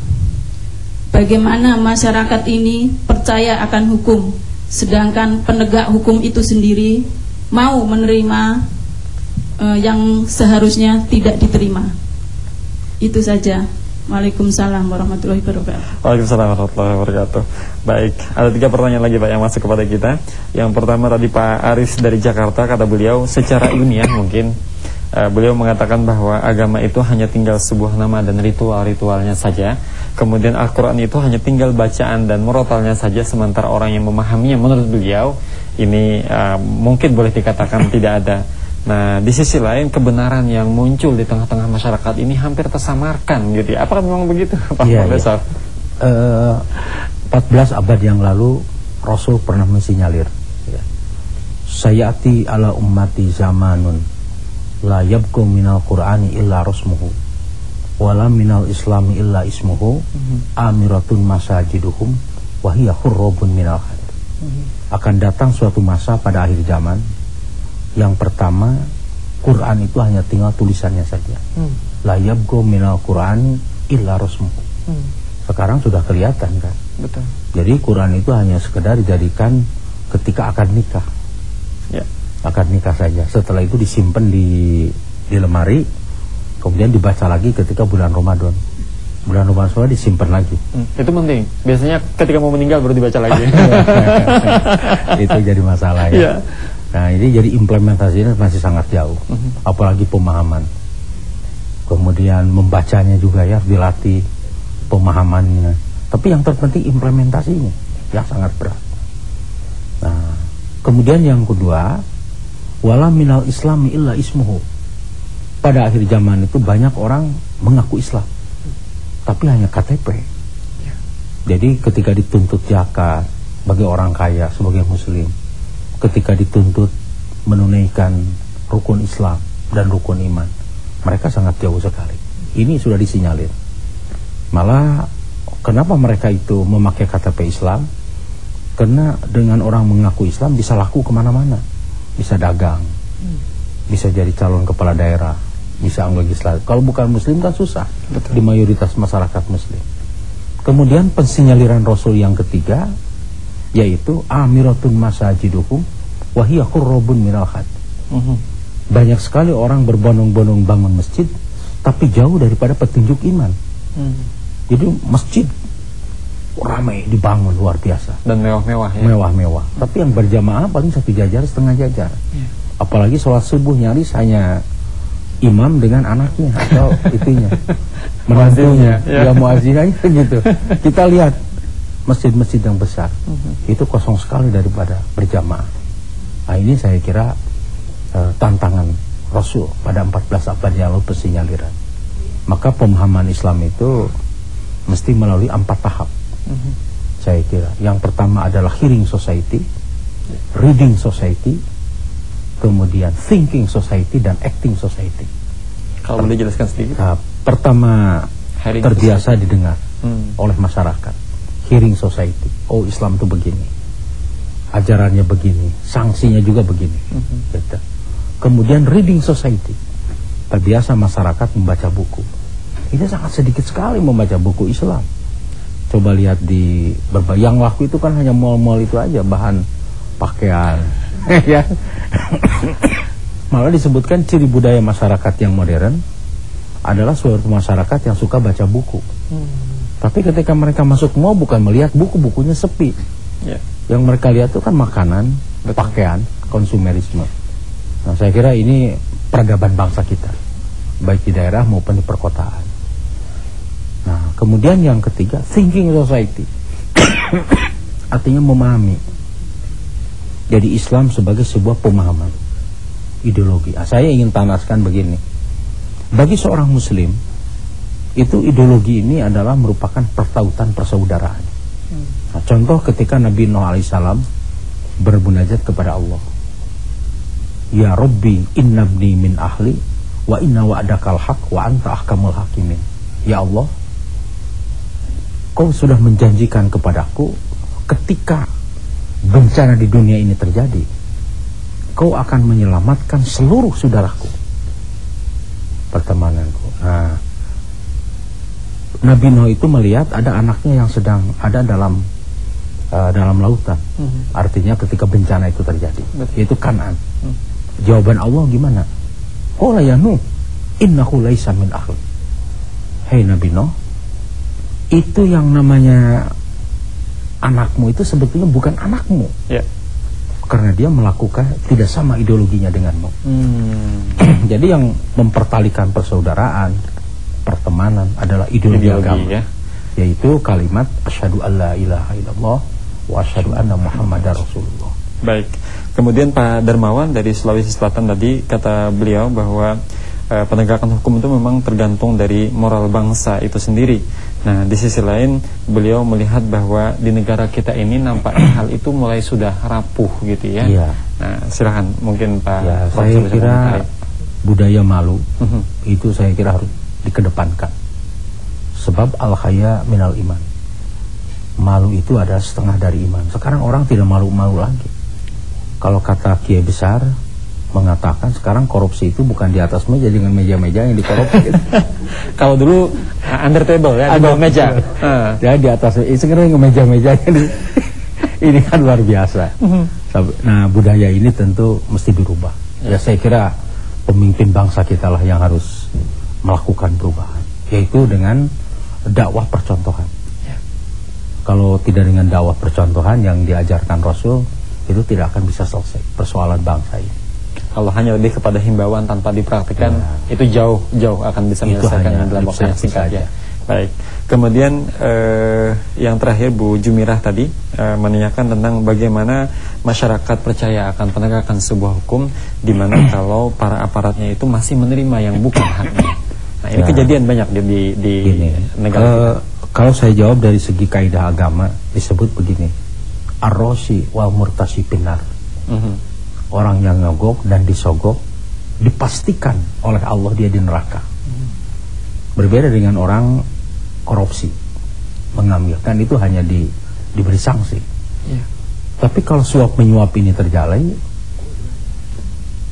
bagaimana masyarakat ini percaya akan hukum, sedangkan penegak hukum itu sendiri mau menerima uh, yang seharusnya tidak diterima. Itu saja. Waalaikumsalam warahmatullahi wabarakatuh. Waalaikumsalam warahmatullahi wabarakatuh. Baik, ada tiga pertanyaan lagi Pak yang masuk kepada kita. Yang pertama tadi Pak Aris dari Jakarta, kata beliau secara ilmiah mungkin uh, beliau mengatakan bahwa agama itu hanya tinggal sebuah nama dan ritual-ritualnya saja. Kemudian Al-Quran itu hanya tinggal bacaan dan murotalnya saja, sementara orang yang memahaminya menurut beliau ini uh, mungkin boleh dikatakan tidak ada. Nah, di sisi lain kebenaran yang muncul di tengah-tengah masyarakat ini hampir tersamarkan gitu ya. Apakah memang begitu Pak Iya, Profesor? Iya. Uh, empat belas abad yang lalu Rasul pernah mensinyalir ya. Sayati ala ummati zamanun la yabqu minal qur'ani illa rasmuhu wala minal islami illa ismuhu amiratun masajiduhum wahiyya hurrabun minal khair. Akan datang suatu masa pada akhir zaman, yang pertama Quran itu hanya tinggal tulisannya saja. La yabqu minal qur'ani illa rasmuhu. Sekarang sudah kelihatan kan. Betul. Jadi Quran itu hanya sekedar dijadikan ketika akad nikah. Ya. Akad nikah saja. Setelah itu disimpan di di lemari, kemudian dibaca lagi ketika bulan Ramadan. Bulan Ramadan soalnya disimpan lagi. Hmm, itu penting. Biasanya ketika mau meninggal baru dibaca lagi. Itu jadi masalah ya. Yeah. Nah, ini jadi implementasinya masih sangat jauh. Uh-huh. Apalagi pemahaman. Kemudian membacanya juga ya, dilatih pemahamannya. Tapi yang terpenting implementasinya yang sangat berat. Nah, kemudian yang kedua, wala minal islami illa ismuhu. Pada akhir zaman itu banyak orang mengaku Islam, tapi hanya K T P. Jadi ketika dituntut zakat bagi orang kaya sebagai muslim, ketika dituntut menunaikan rukun Islam dan rukun iman, mereka sangat jauh sekali. Ini sudah disinyalir. Malah kenapa mereka itu memakai K T P Islam? Karena dengan orang mengaku Islam bisa laku kemana-mana, bisa dagang, Bisa jadi calon kepala daerah, bisa anggota legislatif. Kalau bukan muslim kan susah. Betul. Di mayoritas masyarakat muslim. Kemudian pensinyaliran Rasul yang ketiga yaitu amiratun masajiduhum wa hiya qurrabun minal khat. Uh-huh. Banyak sekali orang berbondong-bondong bangun masjid tapi jauh daripada petunjuk iman. Uh-huh. Jadi masjid ramai dibangun luar biasa dan mewah-mewah ya. Mewah-mewah. Tapi yang berjamaah paling satu jajar, setengah jajar. Yeah. Apalagi sholat subuh nyaris hanya imam dengan anaknya atau itunya, menantunya, ya, ya muazzinanya gitu. Kita lihat masjid-masjid yang besar, uh-huh. itu kosong sekali daripada berjamaah. Nah ini saya kira uh, tantangan Rasul pada empat belas abad yang lalu pensinyaliran. Maka pemahaman Islam itu mesti melalui empat tahap. Uh-huh. Saya kira yang pertama adalah hearing society, reading society, kemudian thinking society dan acting society. Kalau boleh jelaskan sedikit. Nah, pertama hearing terbiasa society didengar hmm. oleh masyarakat. Hearing society. Oh, Islam itu begini. Ajarannya begini, sanksinya juga begini. Hmm. Gitu. Kemudian reading society. Terbiasa masyarakat membaca buku. Ini sangat sedikit sekali membaca buku Islam. Coba lihat di berbagai yang laku itu kan hanya mal-mal itu aja, bahan pakaian. Ya. Malah disebutkan ciri budaya masyarakat yang modern adalah suatu masyarakat yang suka baca buku. Hmm. Tapi ketika mereka masuk mall bukan melihat buku-bukunya sepi. Yeah. Yang mereka lihat itu kan makanan, betul, pakaian, konsumerisme. Nah, saya kira ini peradaban bangsa kita, baik di daerah maupun di perkotaan. Nah, kemudian yang ketiga, thinking society. Artinya memahami. Jadi Islam sebagai sebuah pemahaman, ideologi. Nah, saya ingin tanaskan begini. Bagi seorang muslim, itu ideologi ini adalah merupakan pertautan persaudaraan. Hmm. Nah, contoh ketika Nabi Nuh alaihissalam bermunajat kepada Allah. Ya Rabbi innabni min ahli wa inna wa'dakal haq wa anta ahkamul hakimin. Ya Allah, Kau sudah menjanjikan kepadaku ketika bencana di dunia ini terjadi, Kau akan menyelamatkan seluruh saudaraku, pertemananku. Nah, Nabi Nuh itu melihat ada anaknya yang sedang ada dalam uh, dalam lautan. Mm-hmm. Artinya ketika bencana itu terjadi, betul, yaitu Kan'an. Mm. Jawaban Allah gimana? Qala ya Nuh, innahu laisa min ahli. Hei Nabi Nuh, itu yang namanya anakmu itu sebetulnya bukan anakmu. Yeah. Karena dia melakukan tidak sama ideologinya denganmu. hmm. Jadi yang mempertalikan persaudaraan, pertemanan adalah ideologi, ideologi agama, ya? Yaitu kalimat asyhadu alla ilaha illallah wa asyhadu anna muhammadar rasulullah. Baik. Kemudian Pak Darmawan dari Sulawesi Selatan tadi kata beliau bahwa eh, penegakan hukum itu memang tergantung dari moral bangsa itu sendiri. Nah, di sisi lain beliau melihat bahwa di negara kita ini nampaknya hal itu mulai sudah rapuh gitu ya. Iya. Nah, silakan mungkin Pak. Ya, saya kira budaya malu uh-huh. itu saya kira harus dikedepankan. Sebab al-haya minal iman. Malu itu adalah setengah dari iman. Sekarang orang tidak malu-malu lagi. Kalau kata kiai besar mengatakan sekarang korupsi itu bukan di atas meja dengan meja-meja yang dikorupsi. Kalau dulu uh, under table ya, di bawah meja. Uh. Ya di atas, eh, sekarang meja-mejanya di, ini kan luar biasa. Uh-huh. Nah, budaya ini tentu mesti dirubah. Ya. Ya saya kira pemimpin bangsa kita lah yang harus melakukan perubahan, yaitu dengan dakwah percontohan. Ya. Kalau tidak dengan dakwah percontohan yang diajarkan Rasul, itu tidak akan bisa selesai persoalan bangsa ini. Kalau hanya lebih kepada himbauan tanpa dipraktikkan, ya, itu jauh-jauh akan bisa menyelesaikan dalam waktu yang singkat ya. Baik. Kemudian eh, yang terakhir Bu Jumirah tadi eh, menanyakan tentang bagaimana masyarakat percaya akan penegakan sebuah hukum di mana kalau para aparatnya itu masih menerima yang bukan haknya. Nah, ini ya, kejadian banyak di di, di negara uh, kita. Kalau saya jawab dari segi kaidah agama disebut begini. Ar-rosi wal murtasi pinar. Uh-huh. Orang yang ngogok dan disogok dipastikan oleh Allah dia di neraka. Hmm. Berbeda dengan orang korupsi, mengambil, kan itu hanya di, diberi sanksi. Yeah. Tapi kalau suap menyuap ini terjalani,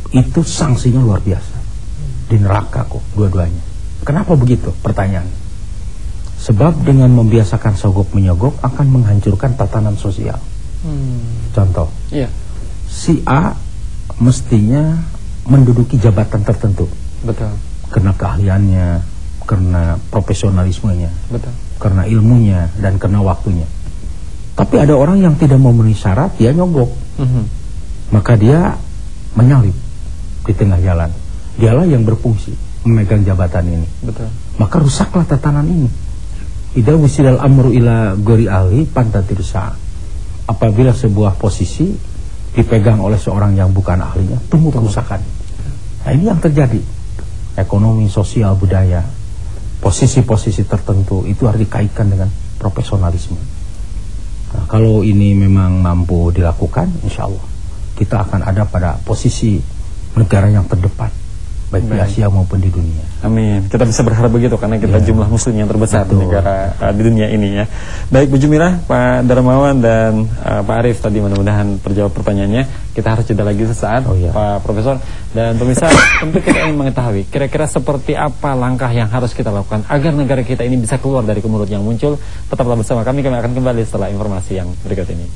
itu sanksinya luar biasa. Di neraka kok dua-duanya. Kenapa begitu? Pertanyaan. Sebab dengan membiasakan sogok menyogok akan menghancurkan tatanan sosial. Hmm. Contoh, yeah. si A mestinya menduduki jabatan tertentu. Betul. Karena keahliannya, karena profesionalismenya, betul. Karena ilmunya dan karena waktunya. Tapi ada orang yang tidak memenuhi syarat, dia nyogok. Mm-hmm. Maka dia menyalip di tengah jalan. Dialah yang berfungsi memegang jabatan ini. Betul. Maka rusaklah tatanan ini. Idza wusidal amru ila ghairi ahli pantatirsa. Apabila sebuah posisi dipegang oleh seorang yang bukan ahlinya, tumbuh kerusakan. Nah, ini yang terjadi. Ekonomi, sosial, budaya, posisi-posisi tertentu itu harus dikaitkan dengan profesionalisme. Nah, kalau ini memang mampu dilakukan, insya Allah kita akan ada pada posisi negara yang terdepan, baik di Asia maupun di dunia. Amin. Kita bisa berharap begitu karena kita ya. jumlah muslim yang terbesar Betul. di negara uh, di dunia ini ya. Baik Bu Jumirah, Pak Darmawan dan uh, Pak Arief tadi mudah-mudahan terjawab pertanyaannya. Kita harus jeda lagi sesaat, oh, ya. Pak Profesor. Dan pemirsa, tentu kita ingin mengetahui kira-kira seperti apa langkah yang harus kita lakukan agar negara kita ini bisa keluar dari kemelut yang muncul. Tetaplah bersama kami, kami akan kembali setelah informasi yang berikut ini.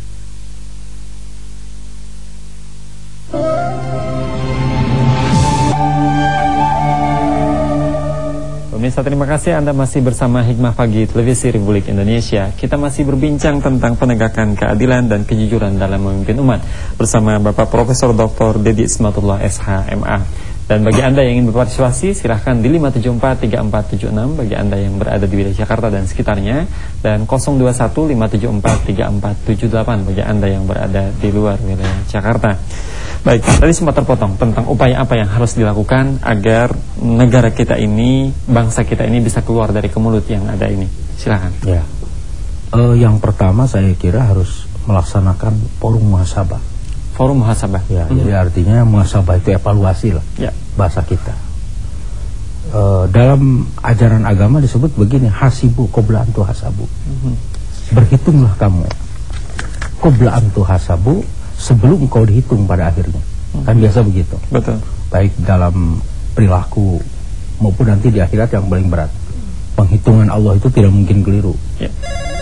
Pemirsa, terima kasih Anda masih bersama Hikmah Pagi Televisi Republik Indonesia. Kita masih berbincang tentang penegakan keadilan dan kejujuran dalam memimpin umat bersama Bapak Profesor Doktor Dedi Ismatullah S H M A. Dan bagi Anda yang ingin berpartisipasi, silahkan di lima tujuh empat tiga empat tujuh enam bagi Anda yang berada di wilayah Jakarta dan sekitarnya, dan nol dua satu lima tujuh empat tiga empat tujuh delapan bagi Anda yang berada di luar wilayah Jakarta. Baik, tadi sempat terpotong tentang upaya apa yang harus dilakukan agar negara kita ini, bangsa kita ini bisa keluar dari kemelut yang ada ini. Silakan. Ya. Uh, yang pertama saya kira harus melaksanakan forum muhasabah. Forum muhasabah. Ya, mm-hmm. Jadi artinya muhasabah itu evaluasi lah. Ya. Bahasa kita. Uh, dalam ajaran agama disebut begini, hasibu qabla an tuhasabu. Mm-hmm. Berhitunglah kamu qabla an tuhasabu, sebelum kau dihitung pada akhirnya. Hmm. Kan biasa begitu. Betul. Baik dalam perilaku maupun nanti di akhirat yang paling berat. Penghitungan Allah itu tidak mungkin keliru. Ya.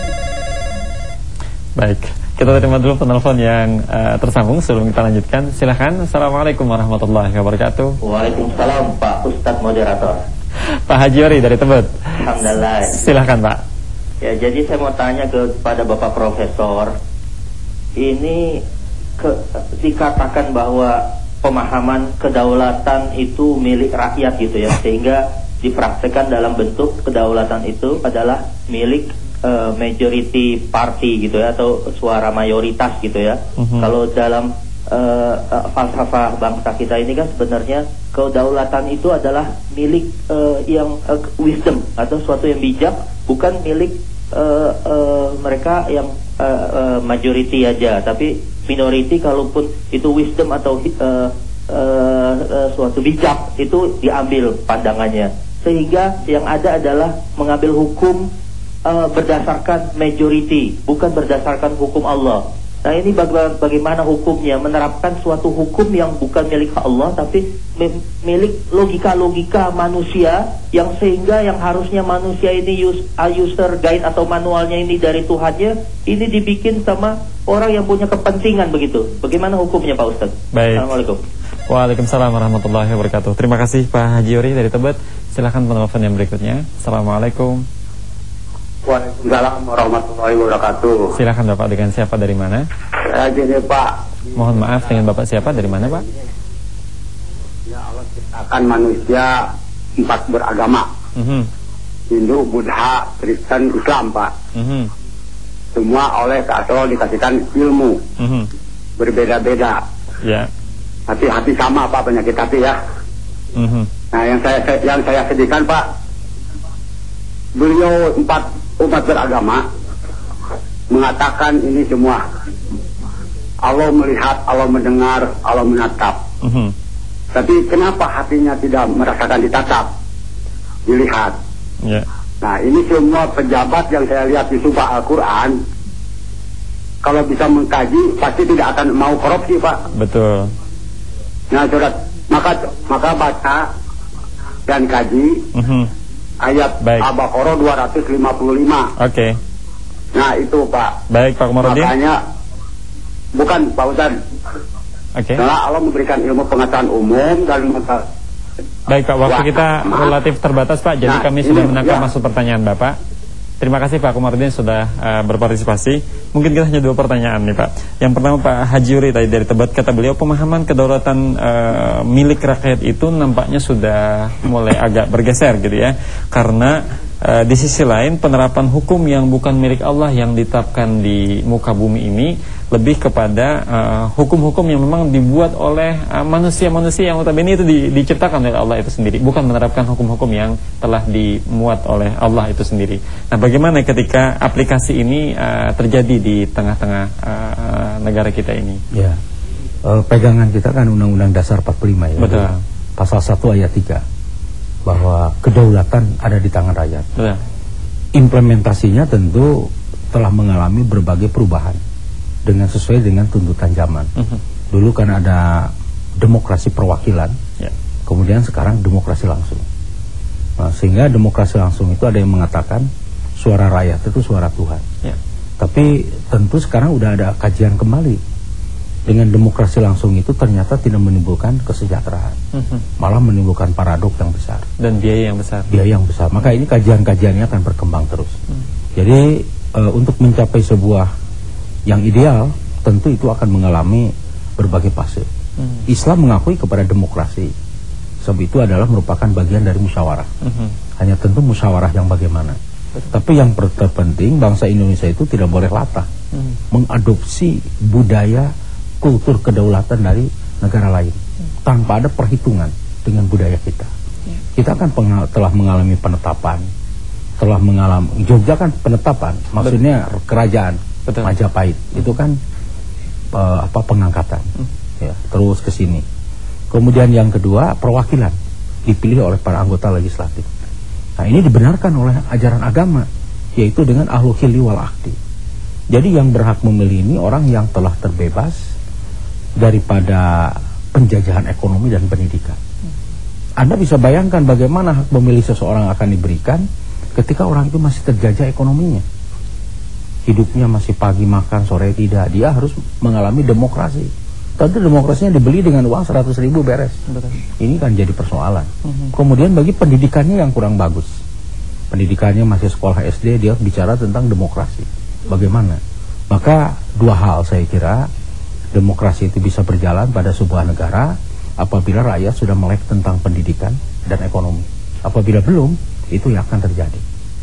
Baik, kita terima dulu penelpon yang uh, tersambung sebelum kita lanjutkan. Silahkan. Assalamualaikum warahmatullahi wabarakatuh. Waalaikumsalam Pak Ustadz Moderator. Pak Haji Ori dari Tebet. Alhamdulillah. Silahkan Pak. Ya, jadi saya mau tanya kepada Bapak Profesor. Ini Ke, dikatakan bahwa pemahaman kedaulatan itu milik rakyat gitu ya, sehingga dipraktekkan dalam bentuk kedaulatan itu adalah milik uh, majority party gitu ya, atau suara mayoritas gitu ya. Mm-hmm. Kalau dalam uh, uh, falsafah bangsa kita ini kan sebenarnya kedaulatan itu adalah milik uh, yang uh, wisdom atau suatu yang bijak, bukan milik uh, uh, mereka yang uh, uh, majority aja, tapi minority. Kalaupun itu wisdom atau uh, uh, uh, suatu bijak, itu diambil pandangannya, sehingga yang ada adalah mengambil hukum uh, berdasarkan majority, bukan berdasarkan hukum Allah. Nah, ini baga bagaimana hukumnya menerapkan suatu hukum yang bukan milik Allah, tapi milik logika-logika manusia, yang sehingga yang harusnya manusia ini use, user guide atau manualnya ini dari Tuhannya, ini dibikin sama orang yang punya kepentingan begitu. Bagaimana hukumnya Pak Ustadz? Baik. Assalamualaikum. Waalaikumsalam warahmatullahi wabarakatuh. Terima kasih Pak Haji Ori dari Tebet. Silahkan penelpon yang berikutnya. Assalamualaikum. Waalaikumsalam warahmatullahi wabarakatuh. Silahkan Bapak, dengan siapa, dari mana? Saya gini Pak. Mohon maaf, dengan Bapak siapa, dari mana Pak? Ya, Allah ciptakan manusia empat beragama. Mm-hmm. Hindu, Buddha, Kristen, Islam Pak. Mm-hmm. Semua oleh Allah dikasihkan ilmu. Mm-hmm. Berbeda-beda. Ya. Hati-hati sama Pak, penyakit hati ya. Mm-hmm. Nah, yang saya yang saya sedihkan Pak, beliau empat umat beragama mengatakan ini semua Allah melihat, Allah mendengar, Allah menatap. Mm-hmm. Tapi kenapa hatinya tidak merasakan ditatap, dilihat? Yeah. Nah, ini semua pejabat yang saya lihat di Subah Al-Quran, kalau bisa mengkaji pasti tidak akan mau korupsi Pak. Betul. Nah, surat maka maka baca dan kaji mm-hmm. ayat Al-Baqarah dua ratus lima puluh lima. Oke. Okay. Nah, itu Pak. Baik Pak Komarudin. Makanya bukan Pak Ustaz. Oke. Okay. Nah, Allah memberikan ilmu pengetahuan umum dan baik Pak, waktu kita relatif terbatas Pak, jadi nah, kami sudah menangkap ya. maksud pertanyaan Bapak. Terima kasih Pak Komarudin sudah uh, berpartisipasi. Mungkin kita hanya dua pertanyaan nih Pak. Yang pertama Pak Haji Uri tadi dari Tebet, kata beliau pemahaman kedaulatan uh, milik rakyat itu nampaknya sudah mulai agak bergeser gitu ya. Karena uh, di sisi lain penerapan hukum yang bukan milik Allah yang ditetapkan di muka bumi ini lebih kepada hukum-hukum uh, yang memang dibuat oleh manusia-manusia uh, yang notabene itu di, diciptakan oleh Allah itu sendiri, bukan menerapkan hukum-hukum yang telah dimuat oleh Allah itu sendiri. Nah, bagaimana ketika aplikasi ini uh, terjadi di tengah-tengah uh, negara kita ini? Ya, uh, pegangan kita kan Undang-Undang Dasar empat puluh lima ya. Betul. Pasal satu ayat tiga bahwa kedaulatan ada di tangan rakyat. Betul. Implementasinya tentu telah mengalami berbagai perubahan dengan sesuai dengan tuntutan zaman. Uh-huh. Dulu kan ada demokrasi perwakilan, yeah. kemudian sekarang demokrasi langsung. Nah, sehingga demokrasi langsung itu ada yang mengatakan suara rakyat itu suara Tuhan. Yeah. Tapi tentu sekarang udah ada kajian kembali. Dengan demokrasi langsung itu ternyata tidak menimbulkan kesejahteraan, uh-huh. malah menimbulkan paradok yang besar dan biaya yang besar. Biaya yang besar. Maka ini kajian-kajiannya akan berkembang terus. Uh-huh. Jadi uh, untuk mencapai sebuah yang ideal tentu itu akan mengalami berbagai fase. Hmm. Islam mengakui kepada demokrasi, sebab itu adalah merupakan bagian dari musyawarah. Hmm. Hanya tentu musyawarah yang bagaimana. Betul. Tapi yang terpenting bangsa Indonesia itu tidak boleh latah hmm. mengadopsi budaya kultur kedaulatan dari negara lain hmm. tanpa ada perhitungan dengan budaya kita. Yeah. Kita kan pengal telah mengalami penetapan, telah mengalami Jogja kan penetapan, maksudnya Betul. kerajaan. Betul. Majapahit itu kan uh, apa pengangkatan, hmm. ya, terus ke sini. Kemudian yang kedua perwakilan dipilih oleh para anggota legislatif. Nah, ini dibenarkan oleh ajaran agama, yaitu dengan ahlul khilli wal aqdi. Jadi yang berhak memilih ini orang yang telah terbebas daripada penjajahan ekonomi dan pendidikan. Hmm. Anda bisa bayangkan bagaimana hak memilih seseorang akan diberikan ketika orang itu masih terjajah ekonominya. Hidupnya masih pagi makan, sore tidak. Dia harus mengalami demokrasi. Tentu demokrasinya dibeli dengan uang seratus ribu beres. Betul. Ini kan jadi persoalan. Uh-huh. Kemudian bagi pendidikannya yang kurang bagus, pendidikannya masih sekolah S D, dia bicara tentang demokrasi. Bagaimana? Maka dua hal saya kira, demokrasi itu bisa berjalan pada sebuah negara apabila rakyat sudah melek tentang pendidikan dan ekonomi. Apabila belum, itu yang akan terjadi.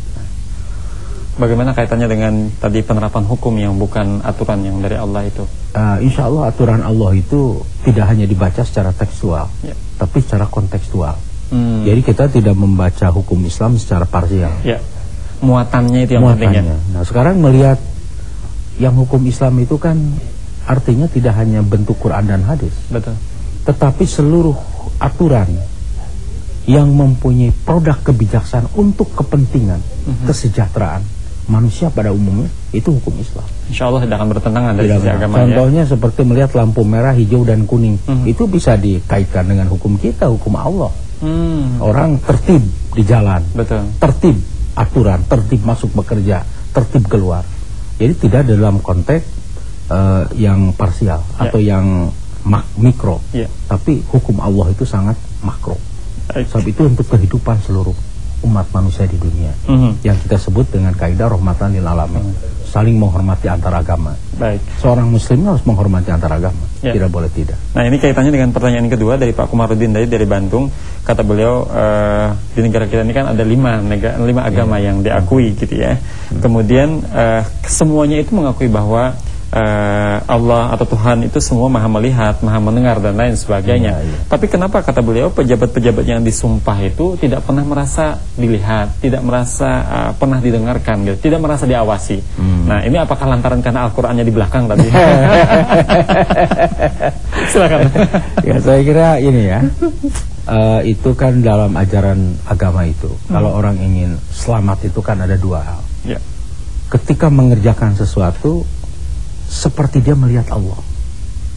Bagaimana kaitannya dengan tadi penerapan hukum yang bukan aturan yang dari Allah itu? Uh, insya Allah aturan Allah itu tidak hanya dibaca secara tekstual, ya. tapi secara kontekstual. Hmm. Jadi kita tidak membaca hukum Islam secara parsial. Ya. Muatannya itu yang penting ya. Nah, sekarang melihat yang hukum Islam itu kan artinya tidak hanya bentuk Quran dan hadis. Betul. Tetapi seluruh aturan yang mempunyai produk kebijaksanaan untuk kepentingan uh-huh. kesejahteraan manusia pada umumnya, itu hukum Islam. Insya Allah tidak akan bertentangan dari sisi agama. Contohnya ya? Seperti melihat lampu merah, hijau dan kuning, hmm. itu bisa dikaitkan dengan hukum kita, hukum Allah. hmm. Orang tertib di jalan. Betul. Tertib aturan, tertib masuk bekerja, tertib keluar. Jadi tidak dalam konteks uh, yang parsial ya. atau yang mak mikro ya. Tapi hukum Allah itu sangat makro. Sebab itu untuk kehidupan seluruh umat manusia di dunia, mm-hmm. yang kita sebut dengan kaidah rahmatan lil alamin, mm-hmm. saling menghormati antar agama. Baik. Seorang muslim harus menghormati antar agama, ya. tidak boleh tidak. Nah, ini kaitannya dengan pertanyaan kedua dari Pak Komarudin dari dari Bandung. Kata beliau uh, di negara kita ini kan ada lima negara, lima agama ya. yang diakui gitu ya. Hmm. Kemudian uh, semuanya itu mengakui bahwa Uh, Allah atau Tuhan itu semua maha melihat, maha mendengar dan lain sebagainya. Ya, ya. Tapi kenapa kata beliau pejabat-pejabat yang disumpah itu tidak pernah merasa dilihat, tidak merasa uh, pernah didengarkan, gitu, tidak merasa diawasi. Hmm. Nah, ini apakah lantaran karena Al-Qur'annya di belakang tadi? Silakan. Ya, saya kira ini ya. Uh, itu kan dalam ajaran agama itu. Hmm. Kalau orang ingin selamat itu kan ada dua hal. Ya. Ketika mengerjakan sesuatu seperti dia melihat Allah.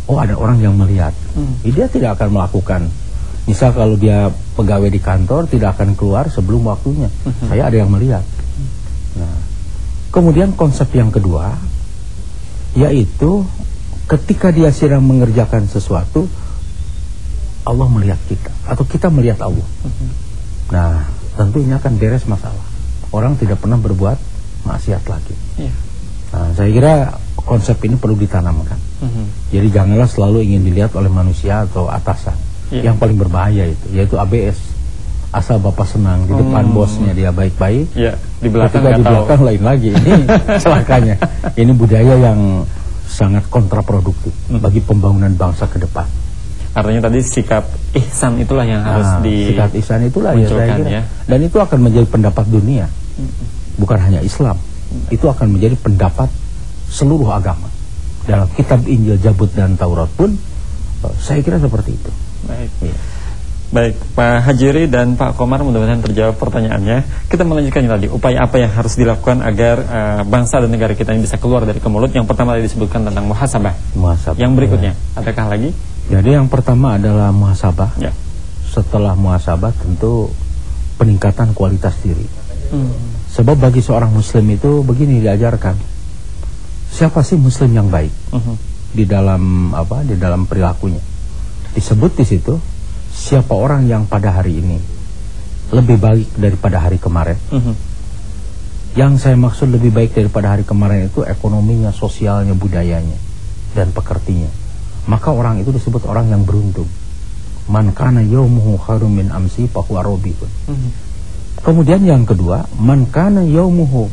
oh ada orang yang melihat. Hmm. Dia tidak akan melakukan. Misal kalau dia pegawai di kantor tidak akan keluar sebelum waktunya. Hmm. Saya ada yang melihat. Nah, kemudian konsep yang kedua yaitu ketika dia sedang mengerjakan sesuatu, Allah melihat kita atau kita melihat Allah. Hmm. Nah, tentu ini akan beres masalah. Orang tidak pernah berbuat maksiat lagi. Yeah. Nah, saya kira konsep ini perlu ditanamkan. Mm-hmm. Jadi janganlah selalu ingin dilihat oleh manusia atau atasan. Yeah. Yang paling berbahaya itu yaitu A B S. Asal bapak senang di depan mm. bosnya dia baik-baik. Yeah. Di belakang di belakang lain lagi. Ini celakanya. Ini budaya yang sangat kontraproduktif mm. bagi pembangunan bangsa ke depan. Artinya tadi sikap ihsan itulah yang harus nah, di sikap ihsan itulah ya saya kira. Ya. Dan itu akan menjadi pendapat dunia. Mm. Bukan hanya Islam. Mm. Itu akan menjadi pendapat seluruh agama. Dalam kitab Injil, Zabur dan Taurat pun uh, saya kira seperti itu. Baik. Ya. Baik, Pak Hajiri dan Pak Komar, mudah-mudahan terjawab pertanyaannya. Kita melanjutkan tadi, upaya apa yang harus dilakukan agar uh, bangsa dan negara kita ini bisa keluar dari kemelut. Yang pertama tadi disebutkan tentang muhasabah. Muhasabah. Yang berikutnya, ya. Adakah lagi? Jadi yang pertama adalah muhasabah. Ya. Setelah muhasabah tentu peningkatan kualitas diri. Hmm. Sebab bagi seorang muslim itu begini diajarkan. Siapa sih muslim yang baik? Uh-huh. Di dalam apa? Di dalam perilakunya. Disebut di situ siapa orang yang pada hari ini lebih baik daripada hari kemarin. Uh-huh. Yang saya maksud lebih baik daripada hari kemarin itu ekonominya, sosialnya, budayanya dan pekertinya. Maka orang itu disebut orang yang beruntung. Man kana yaumuhu khairum min amsi fa huwa robihun. Uh-huh. Kemudian yang kedua, man kana yaumuhu,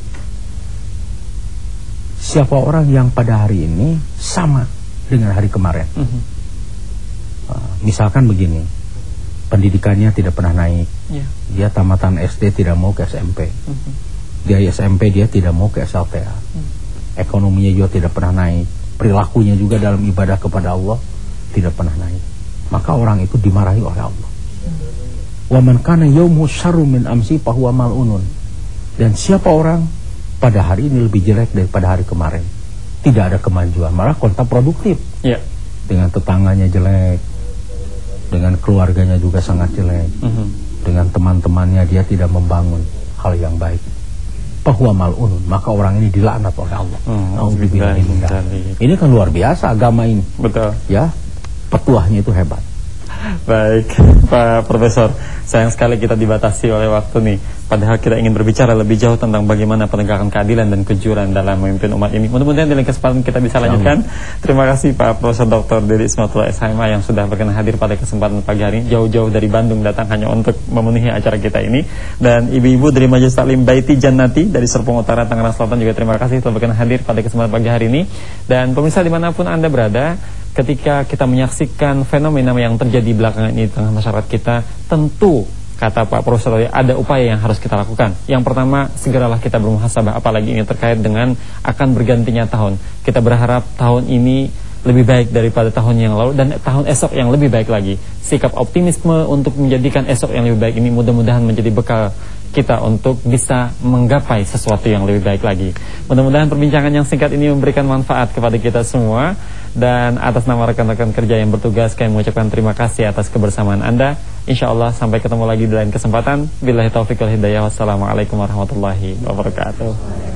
siapa orang yang pada hari ini sama dengan hari kemarin. Uh-huh. uh, Misalkan begini, pendidikannya tidak pernah naik. Yeah. Dia tamatan S D tidak mau ke S M P. Uh-huh. Dia S M P dia tidak mau ke S L T A. Uh-huh. Ekonominya juga tidak pernah naik. Perilakunya juga dalam ibadah kepada Allah tidak pernah naik. Maka orang itu dimarahi oleh Allah. Wa man kana yaumu syarrun min amsi fa huwa mal'unun. Dan siapa orang pada hari ini lebih jelek daripada hari kemarin, tidak ada kemajuan, malah kontraproduktif. Ya. Dengan tetangganya jelek, dengan keluarganya juga sangat jelek, uh-huh. dengan teman-temannya dia tidak membangun hal yang baik. Bahwa mal'unun, maka orang ini dilaknat oleh Allah. Oh, ini kan luar biasa agama ini. Betul. Ya, petuahnya itu hebat. Baik, Pak Profesor, sayang sekali kita dibatasi oleh waktu nih. Padahal kita ingin berbicara lebih jauh tentang bagaimana penegakan keadilan dan kejujuran dalam memimpin umat ini. Mudah-mudahan di lain kesempatan kita bisa lanjutkan. Terima kasih Pak Profesor Doktor Dede Ismatullah S H M A yang sudah berkenan hadir pada kesempatan pagi hari ini. Jauh-jauh dari Bandung datang hanya untuk memenuhi acara kita ini. Dan ibu-ibu dari Majelis Taklim Baiti Jannati dari Serpong Utara, Tangerang Selatan juga terima kasih telah berkenan hadir pada kesempatan pagi hari ini. Dan pemirsa dimanapun Anda berada, ketika kita menyaksikan fenomena yang terjadi belakangan ini di tengah masyarakat kita, tentu kata Pak Profesor tadi ada upaya yang harus kita lakukan. Yang pertama, segeralah kita bermuhasabah, apalagi ini terkait dengan akan bergantinya tahun. Kita berharap tahun ini lebih baik daripada tahun yang lalu dan tahun esok yang lebih baik lagi. Sikap optimisme untuk menjadikan esok yang lebih baik ini mudah-mudahan menjadi bekal kita untuk bisa menggapai sesuatu yang lebih baik lagi. Mudah-mudahan perbincangan yang singkat ini memberikan manfaat kepada kita semua. Dan atas nama rekan-rekan kerja yang bertugas, kami mengucapkan terima kasih atas kebersamaan Anda. Insya Allah sampai ketemu lagi di lain kesempatan. Billahi taufiq wal hidayah. Wassalamualaikum warahmatullahi wabarakatuh.